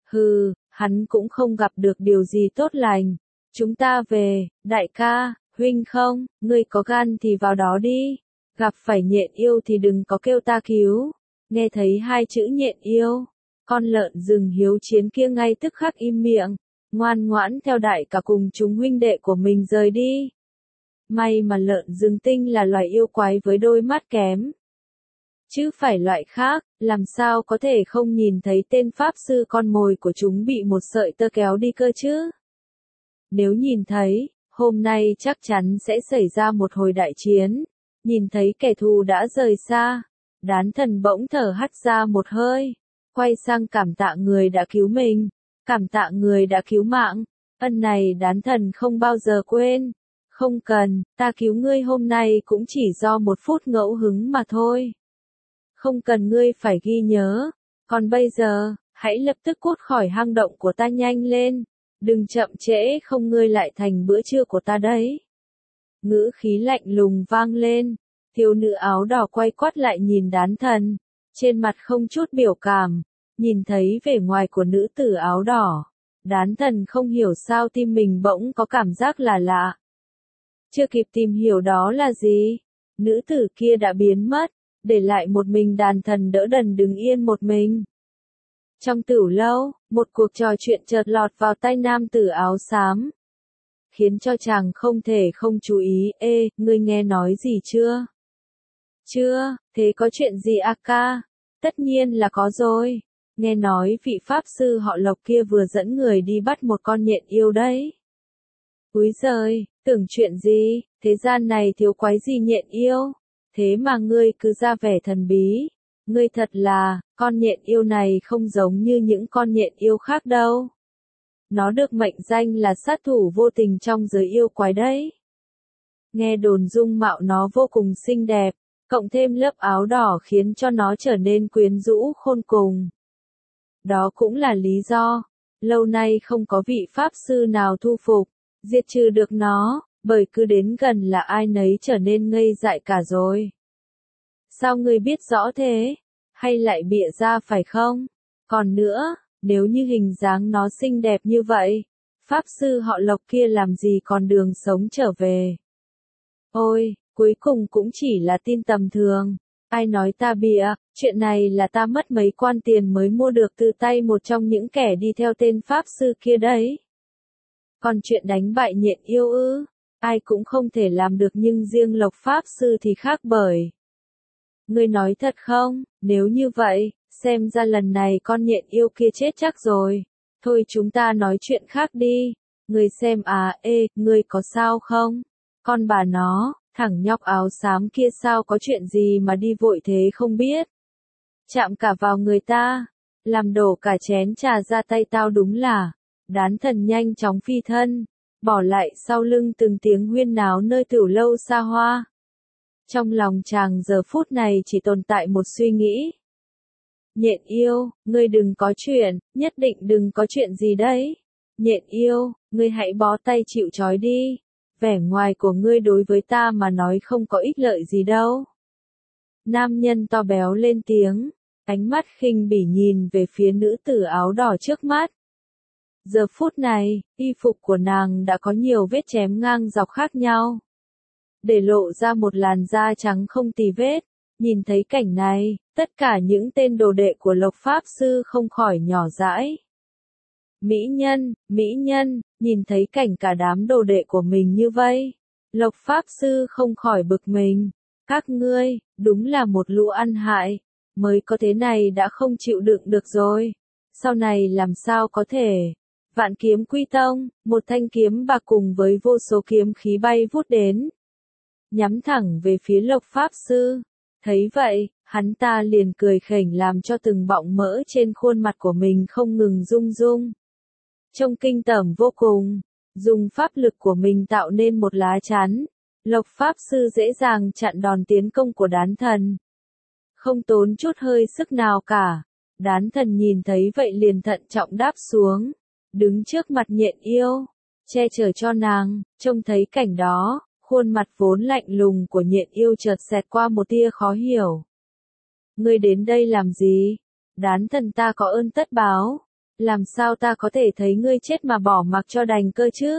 hắn cũng không gặp được điều gì tốt lành. Chúng ta về, đại ca, huynh không, ngươi có gan thì vào đó đi. Gặp phải nhện yêu thì đừng có kêu ta cứu. Nghe thấy hai chữ nhện yêu, con lợn rừng hiếu chiến kia ngay tức khắc im miệng, ngoan ngoãn theo đại ca cùng chúng huynh đệ của mình rời đi. May mà lợn rừng tinh là loài yêu quái với đôi mắt kém, chứ phải loại khác, làm sao có thể không nhìn thấy tên pháp sư con mồi của chúng bị một sợi tơ kéo đi cơ chứ? Nếu nhìn thấy, hôm nay chắc chắn sẽ xảy ra một hồi đại chiến. Nhìn thấy kẻ thù đã rời xa, đán thần bỗng thở hắt ra một hơi, quay sang cảm tạ người đã cứu mình, cảm tạ người đã cứu mạng. Ân này đán thần không bao giờ quên. Không cần, ta cứu ngươi hôm nay cũng chỉ do một phút ngẫu hứng mà thôi. Không cần ngươi phải ghi nhớ. Còn bây giờ, hãy lập tức cút khỏi hang động của ta nhanh lên. Đừng chậm trễ không ngươi lại thành bữa trưa của ta đấy. Ngữ khí lạnh lùng vang lên. Thiếu nữ áo đỏ quay quắt lại nhìn đán thần. Trên mặt không chút biểu cảm. Nhìn thấy vẻ ngoài của nữ tử áo đỏ. Đán thần không hiểu sao tim mình bỗng có cảm giác là lạ. Chưa kịp tìm hiểu đó là gì, nữ tử kia đã biến mất, để lại một mình đàn thần đỡ đần đứng yên một mình. Trong tửu lâu, một cuộc trò chuyện chợt lọt vào tai nam tử áo xám, khiến cho chàng không thể không chú ý. Ê, ngươi nghe nói gì chưa? Chưa, thế có chuyện gì à ca? Tất nhiên là có rồi. Nghe nói vị pháp sư họ Lộc kia vừa dẫn người đi bắt một con nhện yêu đấy. Úi giời, tưởng chuyện gì, thế gian này thiếu quái gì nhện yêu, thế mà ngươi cứ ra vẻ thần bí. Ngươi thật là, con nhện yêu này không giống như những con nhện yêu khác đâu. Nó được mệnh danh là sát thủ vô tình trong giới yêu quái đấy. Nghe đồn dung mạo nó vô cùng xinh đẹp, cộng thêm lớp áo đỏ khiến cho nó trở nên quyến rũ khôn cùng. Đó cũng là lý do, lâu nay không có vị pháp sư nào thu phục, diệt trừ được nó, bởi cứ đến gần là ai nấy trở nên ngây dại cả rồi. Sao ngươi biết rõ thế? Hay lại bịa ra phải không? Còn nữa, nếu như hình dáng nó xinh đẹp như vậy, pháp sư họ Lộc kia làm gì còn đường sống trở về? Ôi, cuối cùng cũng chỉ là tin tầm thường. Ai nói ta bịa, chuyện này là ta mất mấy quan tiền mới mua được từ tay một trong những kẻ đi theo tên pháp sư kia đấy. Còn chuyện đánh bại nhện yêu ư, ai cũng không thể làm được nhưng riêng Lộc pháp sư thì khác bởi. Ngươi nói thật không? Nếu như vậy, xem ra lần này con nhện yêu kia chết chắc rồi. Thôi chúng ta nói chuyện khác đi. Ngươi xem à, ngươi có sao không? Con bà nó, thằng nhóc áo xám kia sao có chuyện gì mà đi vội thế không biết. Chạm cả vào người ta, làm đổ cả chén trà ra tay tao đúng là. Đán thần nhanh chóng phi thân, bỏ lại sau lưng từng tiếng huyên náo nơi tiểu lâu xa hoa. Trong lòng chàng giờ phút này chỉ tồn tại một suy nghĩ. Nhện yêu, ngươi đừng có chuyện, nhất định đừng có chuyện gì đấy. Nhện yêu, ngươi hãy bó tay chịu trói đi. Vẻ ngoài của ngươi đối với ta mà nói không có ích lợi gì đâu. Nam nhân to béo lên tiếng, ánh mắt khinh bỉ nhìn về phía nữ tử áo đỏ trước mắt. Giờ phút này, y phục của nàng đã có nhiều vết chém ngang dọc khác nhau. Để lộ ra một làn da trắng không tì vết. Nhìn thấy cảnh này, tất cả những tên đồ đệ của Lộc Pháp Sư không khỏi nhỏ dãi. Mỹ nhân, nhìn thấy cảnh cả đám đồ đệ của mình như vậy. Lộc Pháp Sư không khỏi bực mình. Các ngươi, đúng là một lũ ăn hại. Mới có thế này đã không chịu đựng được rồi. Sau này làm sao có thể. Vạn kiếm quy tông, một thanh kiếm bạc cùng với vô số kiếm khí bay vút đến. Nhắm thẳng về phía Lộc Pháp Sư. Thấy vậy, hắn ta liền cười khểnh làm cho từng bọng mỡ trên khuôn mặt của mình không ngừng rung rung. Trông kinh tởm vô cùng, dùng pháp lực của mình tạo nên một lá chắn. Lộc Pháp Sư dễ dàng chặn đòn tiến công của đán thần. Không tốn chút hơi sức nào cả. Đán thần nhìn thấy vậy liền thận trọng đáp xuống. Đứng trước mặt nhện yêu, che chở cho nàng, trông thấy cảnh đó. Khuôn mặt vốn lạnh lùng của nhện yêu chợt xẹt qua một tia khó hiểu. Ngươi đến đây làm gì? Đán thần ta có ơn tất báo. Làm sao ta có thể thấy ngươi chết mà bỏ mặc cho đành cơ chứ?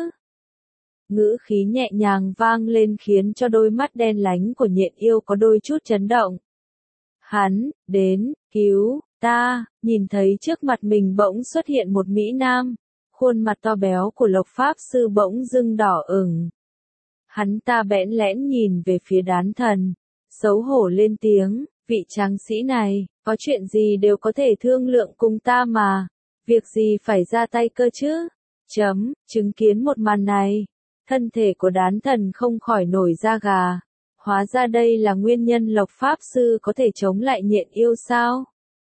Ngữ khí nhẹ nhàng vang lên khiến cho đôi mắt đen láy của nhện yêu có đôi chút chấn động. Hắn, đến, cứu, ta, nhìn thấy trước mặt mình bỗng xuất hiện một mỹ nam. Khuôn mặt to béo của Lộc Pháp Sư bỗng dưng đỏ ửng. Hắn ta bẽn lẽn nhìn về phía đán thần, xấu hổ lên tiếng, vị tráng sĩ này, có chuyện gì đều có thể thương lượng cùng ta mà, việc gì phải ra tay cơ chứ? Chứng kiến một màn này, thân thể của đán thần không khỏi nổi da gà, hóa ra đây là nguyên nhân Lộc Pháp Sư có thể chống lại nhện yêu sao?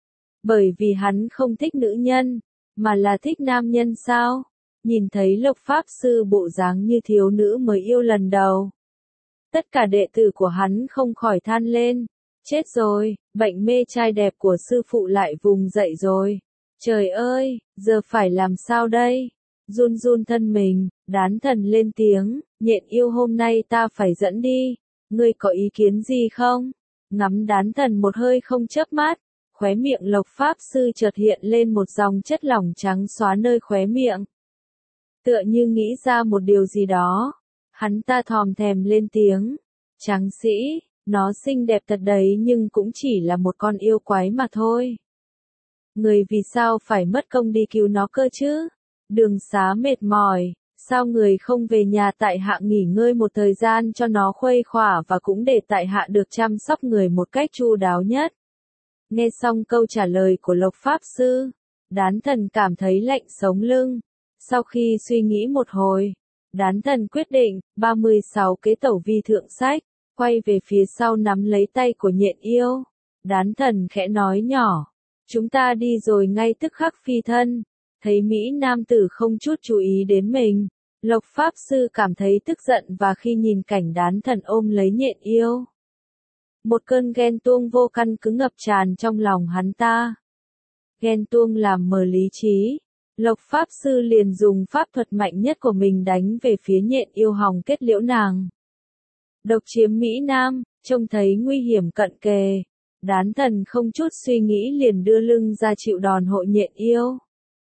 Bởi vì hắn không thích nữ nhân, mà là thích nam nhân sao? Nhìn thấy Lộc Pháp Sư bộ dáng như thiếu nữ mới yêu lần đầu. Tất cả đệ tử của hắn không khỏi than lên. Chết rồi, bệnh mê trai đẹp của sư phụ lại vùng dậy rồi. Trời ơi, giờ phải làm sao đây? Run run thân mình, đán thần lên tiếng, nhện yêu hôm nay ta phải dẫn đi. Ngươi có ý kiến gì không? Ngắm đán thần một hơi không chớp mắt. Khóe miệng Lộc Pháp Sư chợt hiện lên một dòng chất lỏng trắng xóa nơi khóe miệng. Tựa như nghĩ ra một điều gì đó. Hắn ta thòm thèm lên tiếng. Tráng sĩ, nó xinh đẹp thật đấy nhưng cũng chỉ là một con yêu quái mà thôi. Người vì sao phải mất công đi cứu nó cơ chứ? Đường xá mệt mỏi, sao người không về nhà tại hạ nghỉ ngơi một thời gian cho nó khuây khỏa và cũng để tại hạ được chăm sóc người một cách chu đáo nhất. Nghe xong câu trả lời của Lộc Pháp Sư, đán thần cảm thấy lạnh sống lưng. Sau khi suy nghĩ một hồi, đán thần quyết định, 36 kế tẩu vi thượng sách, quay về phía sau nắm lấy tay của nhện yêu. Đán thần khẽ nói nhỏ, chúng ta đi rồi ngay tức khắc phi thân. Thấy Mỹ nam tử không chút chú ý đến mình, Lộc Pháp Sư cảm thấy tức giận và khi nhìn cảnh đán thần ôm lấy nhện yêu. Một cơn ghen tuông vô căn cứ ngập tràn trong lòng hắn ta. Ghen tuông làm mờ lý trí. Lộc Pháp Sư liền dùng pháp thuật mạnh nhất của mình đánh về phía nhện yêu hòng kết liễu nàng. Độc chiếm Mỹ Nam, trông thấy nguy hiểm cận kề. Đán thần không chút suy nghĩ liền đưa lưng ra chịu đòn hộ nhện yêu.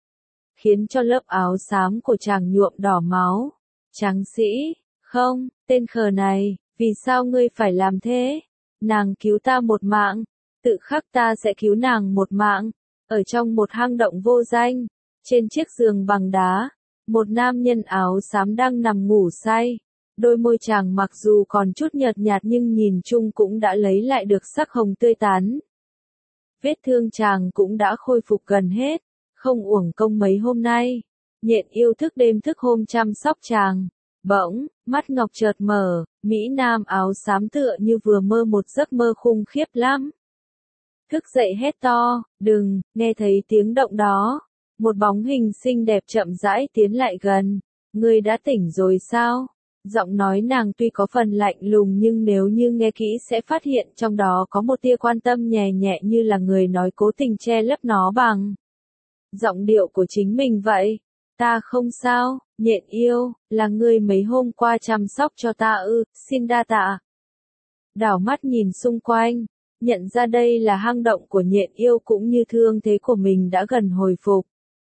Khiến cho lớp áo xám của chàng nhuộm đỏ máu. Tráng sĩ, không, tên khờ này, vì sao ngươi phải làm thế? Nàng cứu ta một mạng, tự khắc ta sẽ cứu nàng một mạng. Ở trong một hang động vô danh. Trên chiếc giường bằng đá, một nam nhân áo xám đang nằm ngủ say. Đôi môi chàng mặc dù còn chút nhợt nhạt nhưng nhìn chung cũng đã lấy lại được sắc hồng tươi tắn. Vết thương chàng cũng đã khôi phục gần hết, không uổng công mấy hôm nay. Nhện yêu thức đêm thức hôm chăm sóc chàng. Bỗng, mắt ngọc chợt mở, Mỹ Nam áo xám tựa như vừa mơ một giấc mơ khủng khiếp lắm. Thức dậy hét to, đừng, nghe thấy tiếng động đó. Một bóng hình xinh đẹp chậm rãi tiến lại gần. Ngươi đã tỉnh rồi sao? Giọng nói nàng tuy có phần lạnh lùng nhưng nếu như nghe kỹ sẽ phát hiện trong đó có một tia quan tâm nhẹ nhẹ như là người nói cố tình che lấp nó bằng giọng điệu của chính mình vậy. Ta không sao, nhện yêu, là ngươi mấy hôm qua chăm sóc cho ta ư, xin đa tạ. Đảo mắt nhìn xung quanh, nhận ra đây là hang động của nhện yêu cũng như thương thế của mình đã gần hồi phục.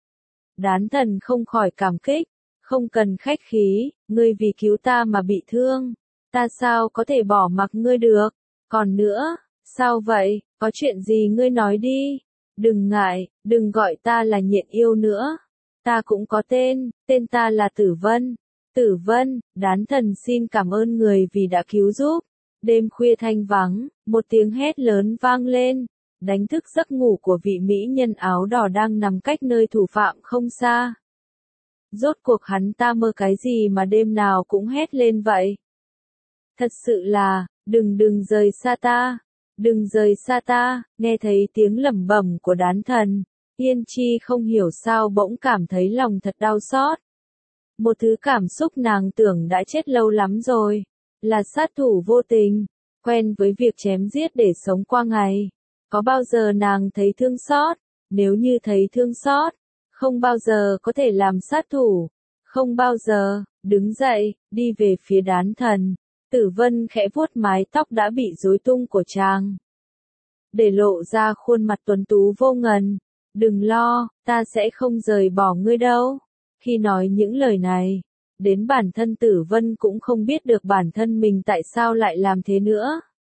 Đán thần không khỏi cảm kích, không cần khách khí, ngươi vì cứu ta mà bị thương, ta sao có thể bỏ mặc ngươi được, còn nữa, sao vậy, có chuyện gì ngươi nói đi, đừng ngại, đừng gọi ta là nhện yêu nữa, ta cũng có tên, tên ta là Tử Vân. Tử Vân, đán thần xin cảm ơn người vì đã cứu giúp. Đêm khuya thanh vắng, một tiếng hét lớn vang lên, đánh thức giấc ngủ của vị mỹ nhân áo đỏ đang nằm cách nơi thủ phạm không xa. Rốt cuộc hắn ta mơ cái gì mà đêm nào cũng hét lên vậy? Thật sự là, đừng rời xa ta, đừng rời xa ta, nghe thấy tiếng lẩm bẩm của đán thần, Yên Chi không hiểu sao bỗng cảm thấy lòng thật đau xót. Một thứ cảm xúc nàng tưởng đã chết lâu lắm rồi, là sát thủ vô tình, quen với việc chém giết để sống qua ngày. Có bao giờ nàng thấy thương xót, nếu như thấy thương xót, không bao giờ có thể làm sát thủ, không bao giờ, đứng dậy, đi về phía đán thần. Tử Vân khẽ vuốt mái tóc đã bị rối tung của chàng, để lộ ra khuôn mặt tuấn tú vô ngần. Đừng lo, ta sẽ không rời bỏ ngươi đâu. Khi nói những lời này, đến bản thân Tử Vân cũng không biết được bản thân mình tại sao lại làm thế nữa.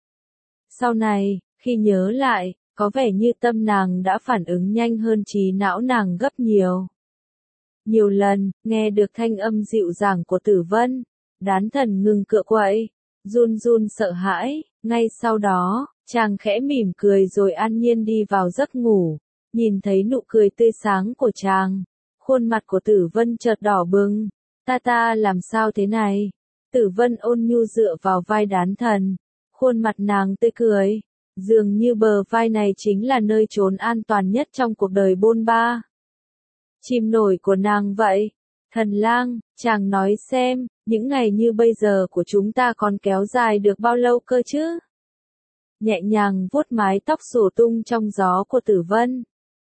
Sau này, khi nhớ lại, có vẻ như tâm nàng đã phản ứng nhanh hơn trí não nàng gấp nhiều. Nhiều lần, nghe được thanh âm dịu dàng của Tử Vân, đán thần ngừng cựa quậy, run run sợ hãi, ngay sau đó, chàng khẽ mỉm cười rồi an nhiên đi vào giấc ngủ, nhìn thấy nụ cười tươi sáng của chàng, khuôn mặt của Tử Vân chợt đỏ bừng, ta làm sao thế này? Tử Vân ôn nhu dựa vào vai đán thần, khuôn mặt nàng tươi cười, dường như bờ vai này chính là nơi trốn an toàn nhất trong cuộc đời bôn ba. Chim nổi của nàng vậy. Thần lang, chàng nói xem, những ngày như bây giờ của chúng ta còn kéo dài được bao lâu cơ chứ? Nhẹ nhàng vuốt mái tóc xổ tung trong gió của Tử Vân.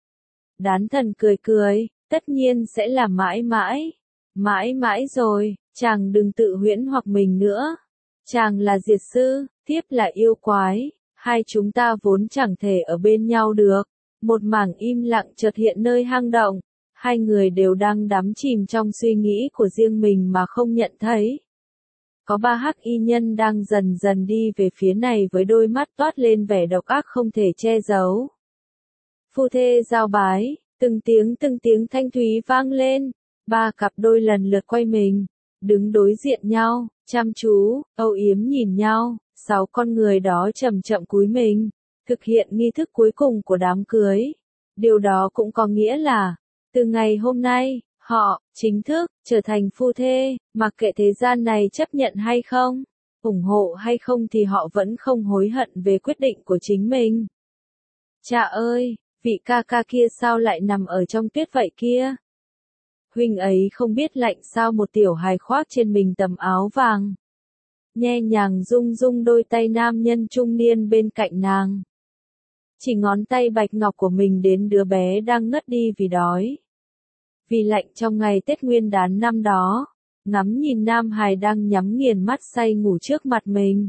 Đán thần cười cười, tất nhiên sẽ là mãi mãi. Mãi mãi rồi, chàng đừng tự huyễn hoặc mình nữa. Chàng là diệt sư, tiếp là yêu quái, hai chúng ta vốn chẳng thể ở bên nhau được. Một mảng im lặng chợt hiện nơi hang động. Hai người đều đang đắm chìm trong suy nghĩ của riêng mình mà không nhận thấy. Có ba hắc y nhân đang dần dần đi về phía này với đôi mắt toát lên vẻ độc ác không thể che giấu. Phu thê giao bái, từng tiếng thanh thúy vang lên, ba cặp đôi lần lượt quay mình, đứng đối diện nhau, chăm chú, âu yếm nhìn nhau, 6 con người đó chậm chậm cúi mình, thực hiện nghi thức cuối cùng của đám cưới. Điều đó cũng có nghĩa là, từ ngày hôm nay, họ, chính thức, trở thành phu thê, mặc kệ thế gian này chấp nhận hay không, ủng hộ hay không thì họ vẫn không hối hận về quyết định của chính mình. Cha ơi, vị ca ca kia sao lại nằm ở trong tuyết vậy kia? Huynh ấy không biết lạnh sao một tiểu hài khoác trên mình tấm áo vàng. Nhẹ nhàng rung rung đôi tay nam nhân trung niên bên cạnh nàng. Chỉ ngón tay bạch ngọc của mình đến đứa bé đang ngất đi vì đói. Vì lạnh trong ngày Tết Nguyên Đán năm đó, ngắm nhìn nam hài đang nhắm nghiền mắt say ngủ trước mặt mình.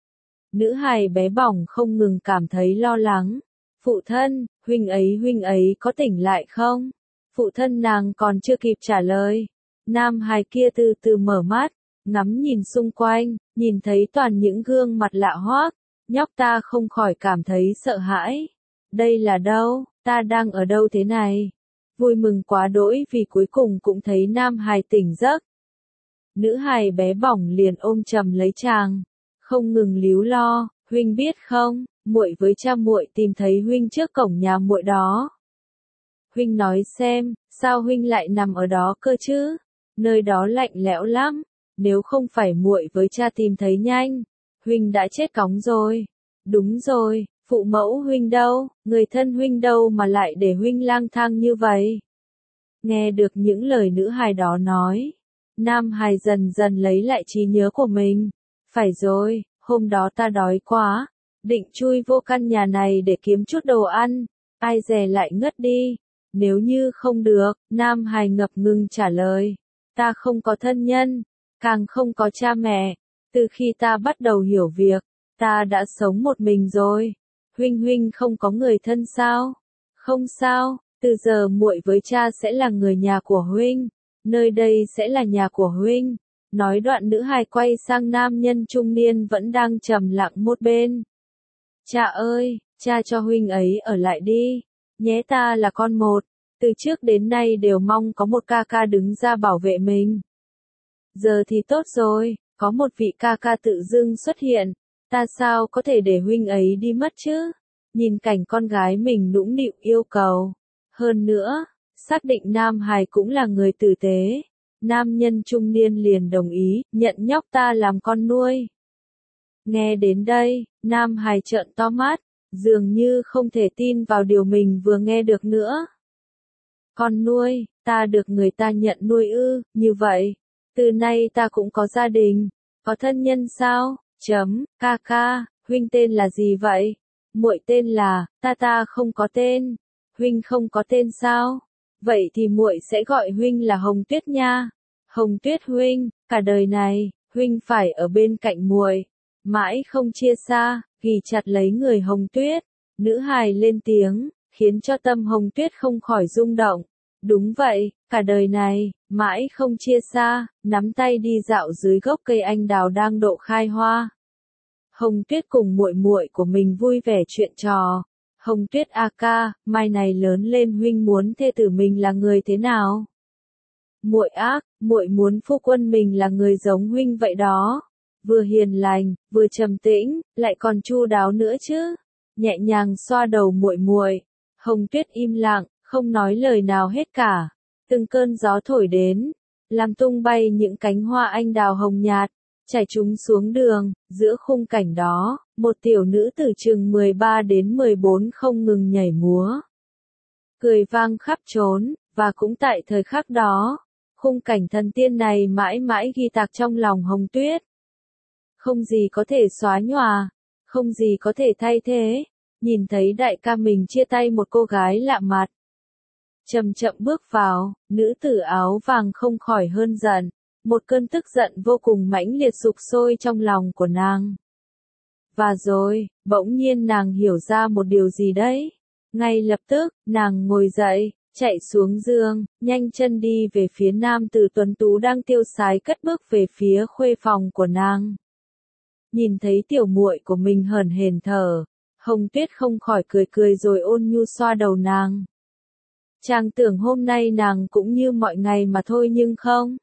Nữ hài bé bỏng không ngừng cảm thấy lo lắng. Phụ thân, huynh ấy có tỉnh lại không? Phụ thân nàng còn chưa kịp trả lời. Nam hài kia từ từ mở mắt, ngắm nhìn xung quanh, nhìn thấy toàn những gương mặt lạ hoắc. Nhóc ta không khỏi cảm thấy sợ hãi. Đây là đâu? Ta đang ở đâu thế này? Vui mừng quá đỗi vì cuối cùng cũng thấy nam hài tỉnh giấc. Nữ hài bé bỏng liền ôm chầm lấy chàng, không ngừng líu lo, huynh biết không, muội với cha muội tìm thấy huynh trước cổng nhà muội đó. Huynh nói xem, sao huynh lại nằm ở đó cơ chứ? Nơi đó lạnh lẽo lắm, nếu không phải muội với cha tìm thấy nhanh, huynh đã chết cóng rồi. Đúng rồi, phụ mẫu huynh đâu, người thân huynh đâu mà lại để huynh lang thang như vậy? Nghe được những lời nữ hài đó nói, nam hài dần dần lấy lại trí nhớ của mình. Phải rồi, hôm đó ta đói quá, định chui vô căn nhà này để kiếm chút đồ ăn, ai dè lại ngất đi. Nếu như không được, nam hài ngập ngừng trả lời, ta không có thân nhân, càng không có cha mẹ. Từ khi ta bắt đầu hiểu việc, ta đã sống một mình rồi. Huynh không có người thân sao? Không sao, từ giờ muội với cha sẽ là người nhà của huynh, nơi đây sẽ là nhà của huynh. Nói đoạn nữ hài quay sang nam nhân trung niên vẫn đang trầm lặng một bên. Cha ơi, cha cho huynh ấy ở lại đi, nhé, ta là con một, từ trước đến nay đều mong có một ca ca đứng ra bảo vệ mình. Giờ thì tốt rồi, có một vị ca ca tự dưng xuất hiện, ta sao có thể để huynh ấy đi mất chứ? Nhìn cảnh con gái mình nũng nịu yêu cầu. Hơn nữa, xác định nam hài cũng là người tử tế. Nam nhân trung niên liền đồng ý, nhận nhóc ta làm con nuôi. Nghe đến đây, nam hài trợn to mắt, dường như không thể tin vào điều mình vừa nghe được nữa. Con nuôi, ta được người ta nhận nuôi ư? Như vậy, từ nay ta cũng có gia đình, có thân nhân sao? Ca ca, huynh tên là gì vậy? Muội tên là, ta không có tên. Huynh không có tên sao? Vậy thì muội sẽ gọi huynh là Hồng Tuyết nha. Hồng Tuyết huynh, cả đời này, huynh phải ở bên cạnh muội, mãi không chia xa, ghì chặt lấy người Hồng Tuyết. Nữ hài lên tiếng, khiến cho tâm Hồng Tuyết không khỏi rung động. Đúng vậy, cả đời này, mãi không chia xa, nắm tay đi dạo dưới gốc cây anh đào đang độ khai hoa. Hồng Tuyết cùng muội muội của mình vui vẻ chuyện trò. Hồng Tuyết a ca, mai này lớn lên huynh muốn thê tử mình là người thế nào? Muội ác, muội muốn phu quân mình là người giống huynh vậy đó. Vừa hiền lành, vừa trầm tĩnh, lại còn chu đáo nữa chứ. Nhẹ nhàng xoa đầu muội muội. Hồng Tuyết im lặng, không nói lời nào hết cả. Từng cơn gió thổi đến, làm tung bay những cánh hoa anh đào hồng nhạt, chảy chúng xuống đường. Giữa khung cảnh đó, một tiểu nữ từ chừng 13 đến 14 không ngừng nhảy múa, cười vang khắp trốn, và cũng tại thời khắc đó, khung cảnh thần tiên này mãi mãi ghi tạc trong lòng Hồng Tuyết. Không gì có thể xóa nhòa, không gì có thể thay thế. Nhìn thấy đại ca mình chia tay một cô gái lạ mặt, chậm chậm bước vào, nữ tử áo vàng không khỏi hơn giận. Một cơn tức giận vô cùng mãnh liệt sục sôi trong lòng của nàng. Và rồi, bỗng nhiên nàng hiểu ra một điều gì đấy. Ngay lập tức, nàng ngồi dậy, chạy xuống giường, nhanh chân đi về phía nam tử tuấn tú đang tiêu sái cất bước về phía khuê phòng của nàng. Nhìn thấy tiểu muội của mình hờn hển thở, Hồng Tuyết không khỏi cười cười rồi ôn nhu xoa đầu nàng. Chàng tưởng hôm nay nàng cũng như mọi ngày mà thôi nhưng không.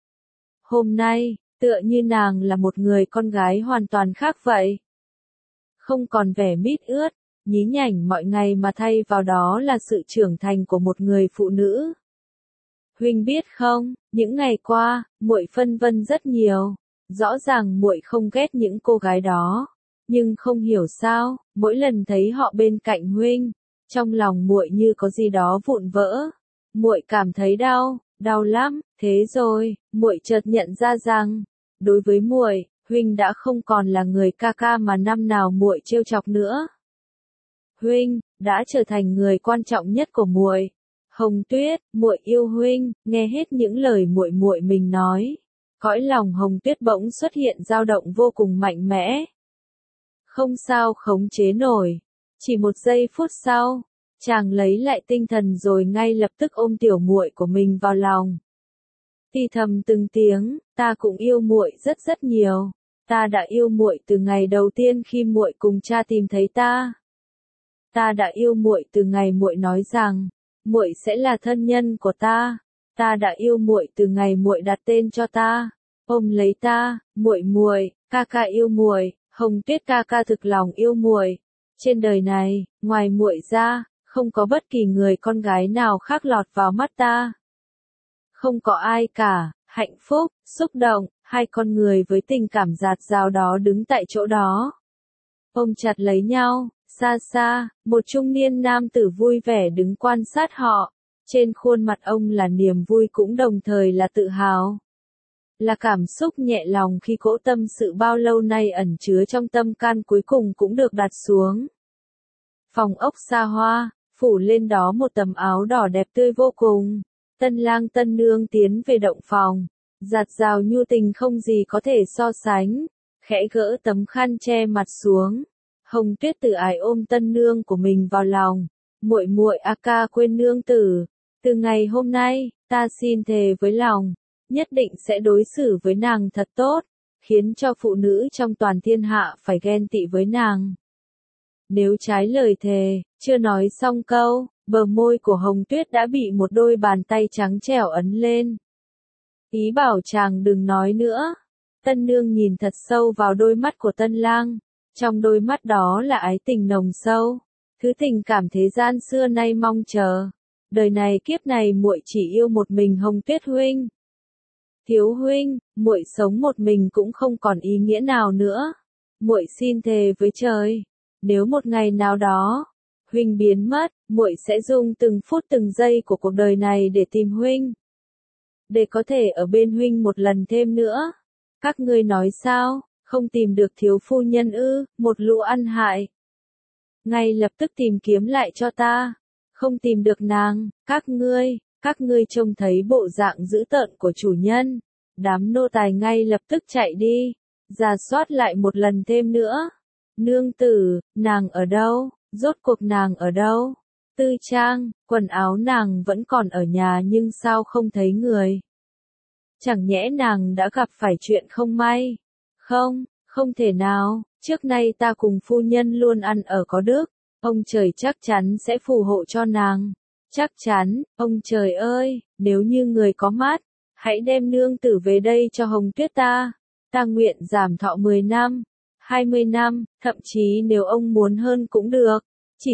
Hôm nay, tựa như nàng là một người con gái hoàn toàn khác vậy. Không còn vẻ mít ướt, nhí nhảnh mọi ngày mà thay vào đó là sự trưởng thành của một người phụ nữ. Huynh biết không, những ngày qua, muội phân vân rất nhiều. Rõ ràng muội không ghét những cô gái đó, nhưng không hiểu sao, mỗi lần thấy họ bên cạnh huynh, trong lòng muội như có gì đó vụn vỡ. Muội cảm thấy đau, đau lắm. Thế rồi, muội chợt nhận ra rằng, đối với muội, huynh đã không còn là người ca ca mà năm nào muội trêu chọc nữa. Huynh đã trở thành người quan trọng nhất của muội. Hồng Tuyết, muội yêu huynh. Nghe hết những lời muội muội mình nói, cõi lòng Hồng Tuyết bỗng xuất hiện dao động vô cùng mạnh mẽ. Không sao khống chế nổi. Chỉ một giây phút sau, chàng lấy lại tinh thần rồi ngay lập tức ôm tiểu muội của mình vào lòng. Thì thầm từng tiếng, ta cũng yêu muội rất rất nhiều. Ta đã yêu muội từ ngày đầu tiên khi muội cùng cha tìm thấy ta. Ta đã yêu muội từ ngày muội nói rằng, muội sẽ là thân nhân của ta. Ta đã yêu muội từ ngày muội đặt tên cho ta, ôm lấy ta, muội muội, ca ca yêu muội, Hồng Tuyết ca ca thực lòng yêu muội. Trên đời này, ngoài muội ra, Không có bất kỳ người con gái nào khác lọt vào mắt ta. Không có ai cả, hạnh phúc, xúc động, hai con người với tình cảm dạt dào đó đứng tại chỗ đó. Ôm chặt lấy nhau, xa xa, một trung niên nam tử vui vẻ đứng quan sát họ. Trên khuôn mặt ông là niềm vui cũng đồng thời là tự hào. Là cảm xúc nhẹ lòng khi cỗ tâm sự bao lâu nay ẩn chứa trong tâm can cuối cùng cũng được đặt xuống. Phòng ốc xa hoa, phủ lên đó một tấm áo đỏ đẹp tươi vô cùng. Tân lang tân nương tiến về động phòng. Dạt dào nhu tình không gì có thể so sánh. Khẽ gỡ tấm khăn che mặt xuống. Hồng Tuyết tự ái ôm tân nương của mình vào lòng. Muội muội a ca quên nương tử. Từ ngày hôm nay, ta xin thề với lòng. Nhất định sẽ đối xử với nàng thật tốt. Khiến cho phụ nữ trong toàn thiên hạ phải ghen tị với nàng. Nếu trái lời thề, chưa nói xong câu, bờ môi của Hồng Tuyết đã bị một đôi bàn tay trắng trẻo ấn lên. Ý bảo chàng đừng nói nữa. Tân nương nhìn thật sâu vào đôi mắt của tân lang. Trong đôi mắt đó là ái tình nồng sâu. Thứ tình cảm thế gian xưa nay mong chờ. Đời này kiếp này muội chỉ yêu một mình Hồng Tuyết huynh. Thiếu huynh, muội sống một mình cũng không còn ý nghĩa nào nữa. Muội xin thề với trời. Nếu một ngày nào đó, huynh biến mất, muội sẽ dùng từng phút từng giây của cuộc đời này để tìm huynh. Để có thể ở bên huynh một lần thêm nữa. Các ngươi nói sao, không tìm được thiếu phu nhân ư, một lũ ăn hại. Ngay lập tức tìm kiếm lại cho ta. Không tìm được nàng, các ngươi trông thấy bộ dạng dữ tợn của chủ nhân. Đám nô tài ngay lập tức chạy đi, rà soát lại một lần thêm nữa. Nương tử, nàng ở đâu, rốt cuộc nàng ở đâu? Tư trang, quần áo nàng vẫn còn ở nhà nhưng sao không thấy người? Chẳng nhẽ nàng đã gặp phải chuyện không may? Không thể nào, trước nay ta cùng phu nhân luôn ăn ở có đức, ông trời chắc chắn sẽ phù hộ cho nàng. Chắc chắn, ông trời ơi, nếu như người có mắt, hãy đem nương tử về đây cho Hồng Tuyết ta. Ta nguyện giảm thọ 10 năm, 20 năm, thậm chí nếu ông muốn hơn cũng được. Chỉ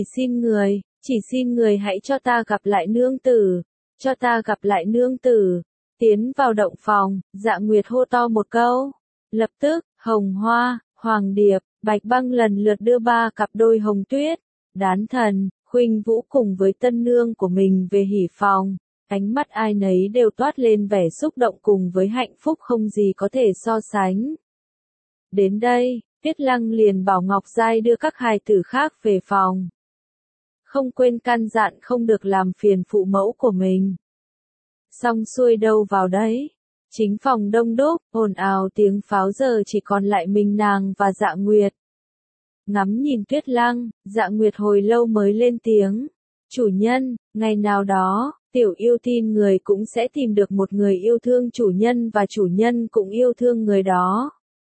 xin người hãy cho ta gặp lại nương tử. Cho ta gặp lại nương tử. Tiến vào động phòng, Dạ Nguyệt hô to một câu. Lập tức, Hồng Hoa, Hoàng Điệp, Bạch Băng lần lượt đưa 3 cặp đôi Hồng Tuyết, Đán Thần, Khuynh Vũ cùng với tân nương của mình về hỉ phòng. Ánh mắt ai nấy đều toát lên vẻ xúc động cùng với hạnh phúc không gì có thể so sánh. Đến đây, Tuyết Lăng liền bảo Ngọc Giai đưa các hài tử khác về phòng. Không quên căn dặn không được làm phiền phụ mẫu của mình. Xong xuôi đâu vào đấy. Chính phòng đông đúc, ồn ào tiếng pháo giờ chỉ còn lại mình nàng và Dạ Nguyệt. Ngắm nhìn Tuyết Lăng, Dạ Nguyệt hồi lâu mới lên tiếng. Chủ nhân, ngày nào đó, tiểu yêu tin người cũng sẽ tìm được một người yêu thương chủ nhân và chủ nhân cũng yêu thương người đó.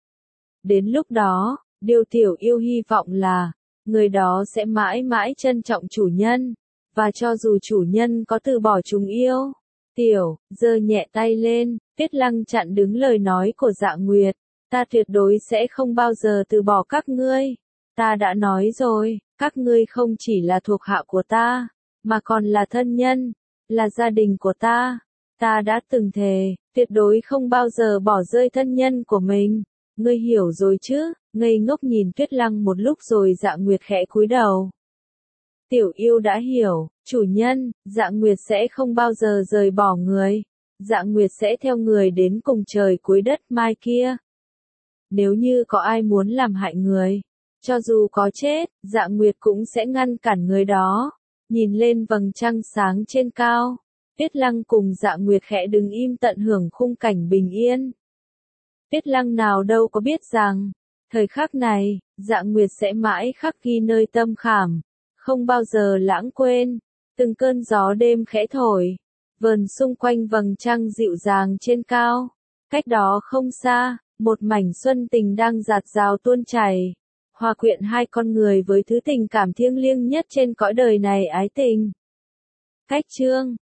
Đến lúc đó, điều tiểu yêu hy vọng là, người đó sẽ mãi mãi trân trọng chủ nhân, và cho dù chủ nhân có từ bỏ chúng yêu. Tiểu, giơ nhẹ tay lên, Tuyết Lăng chặn đứng lời nói của Dạ Nguyệt. Ta tuyệt đối sẽ không bao giờ từ bỏ các ngươi. Ta đã nói rồi, các ngươi không chỉ là thuộc hạ của ta, mà còn là thân nhân, là gia đình của ta. Ta đã từng thề, tuyệt đối không bao giờ bỏ rơi thân nhân của mình. Ngươi hiểu rồi chứ? Ngây ngốc nhìn Tuyết Lăng một lúc rồi Dạ Nguyệt khẽ cúi đầu. Tiểu yêu đã hiểu, chủ nhân, Dạ Nguyệt sẽ không bao giờ rời bỏ người. Dạ Nguyệt sẽ theo người đến cùng trời cuối đất mai kia. Nếu như có ai muốn làm hại người, cho dù có chết, Dạ Nguyệt cũng sẽ ngăn cản người đó. Nhìn lên vầng trăng sáng trên cao, Tuyết Lăng cùng Dạ Nguyệt khẽ đứng im tận hưởng khung cảnh bình yên. Tuyết Lăng nào đâu có biết rằng, thời khắc này, Dạ Nguyệt sẽ mãi khắc ghi nơi tâm khảm, không bao giờ lãng quên. Từng cơn gió đêm khẽ thổi, vờn xung quanh vầng trăng dịu dàng trên cao. Cách đó không xa, một mảnh xuân tình đang dạt dào tuôn chảy, hòa quyện hai con người với thứ tình cảm thiêng liêng nhất trên cõi đời này ái tình. Cách chương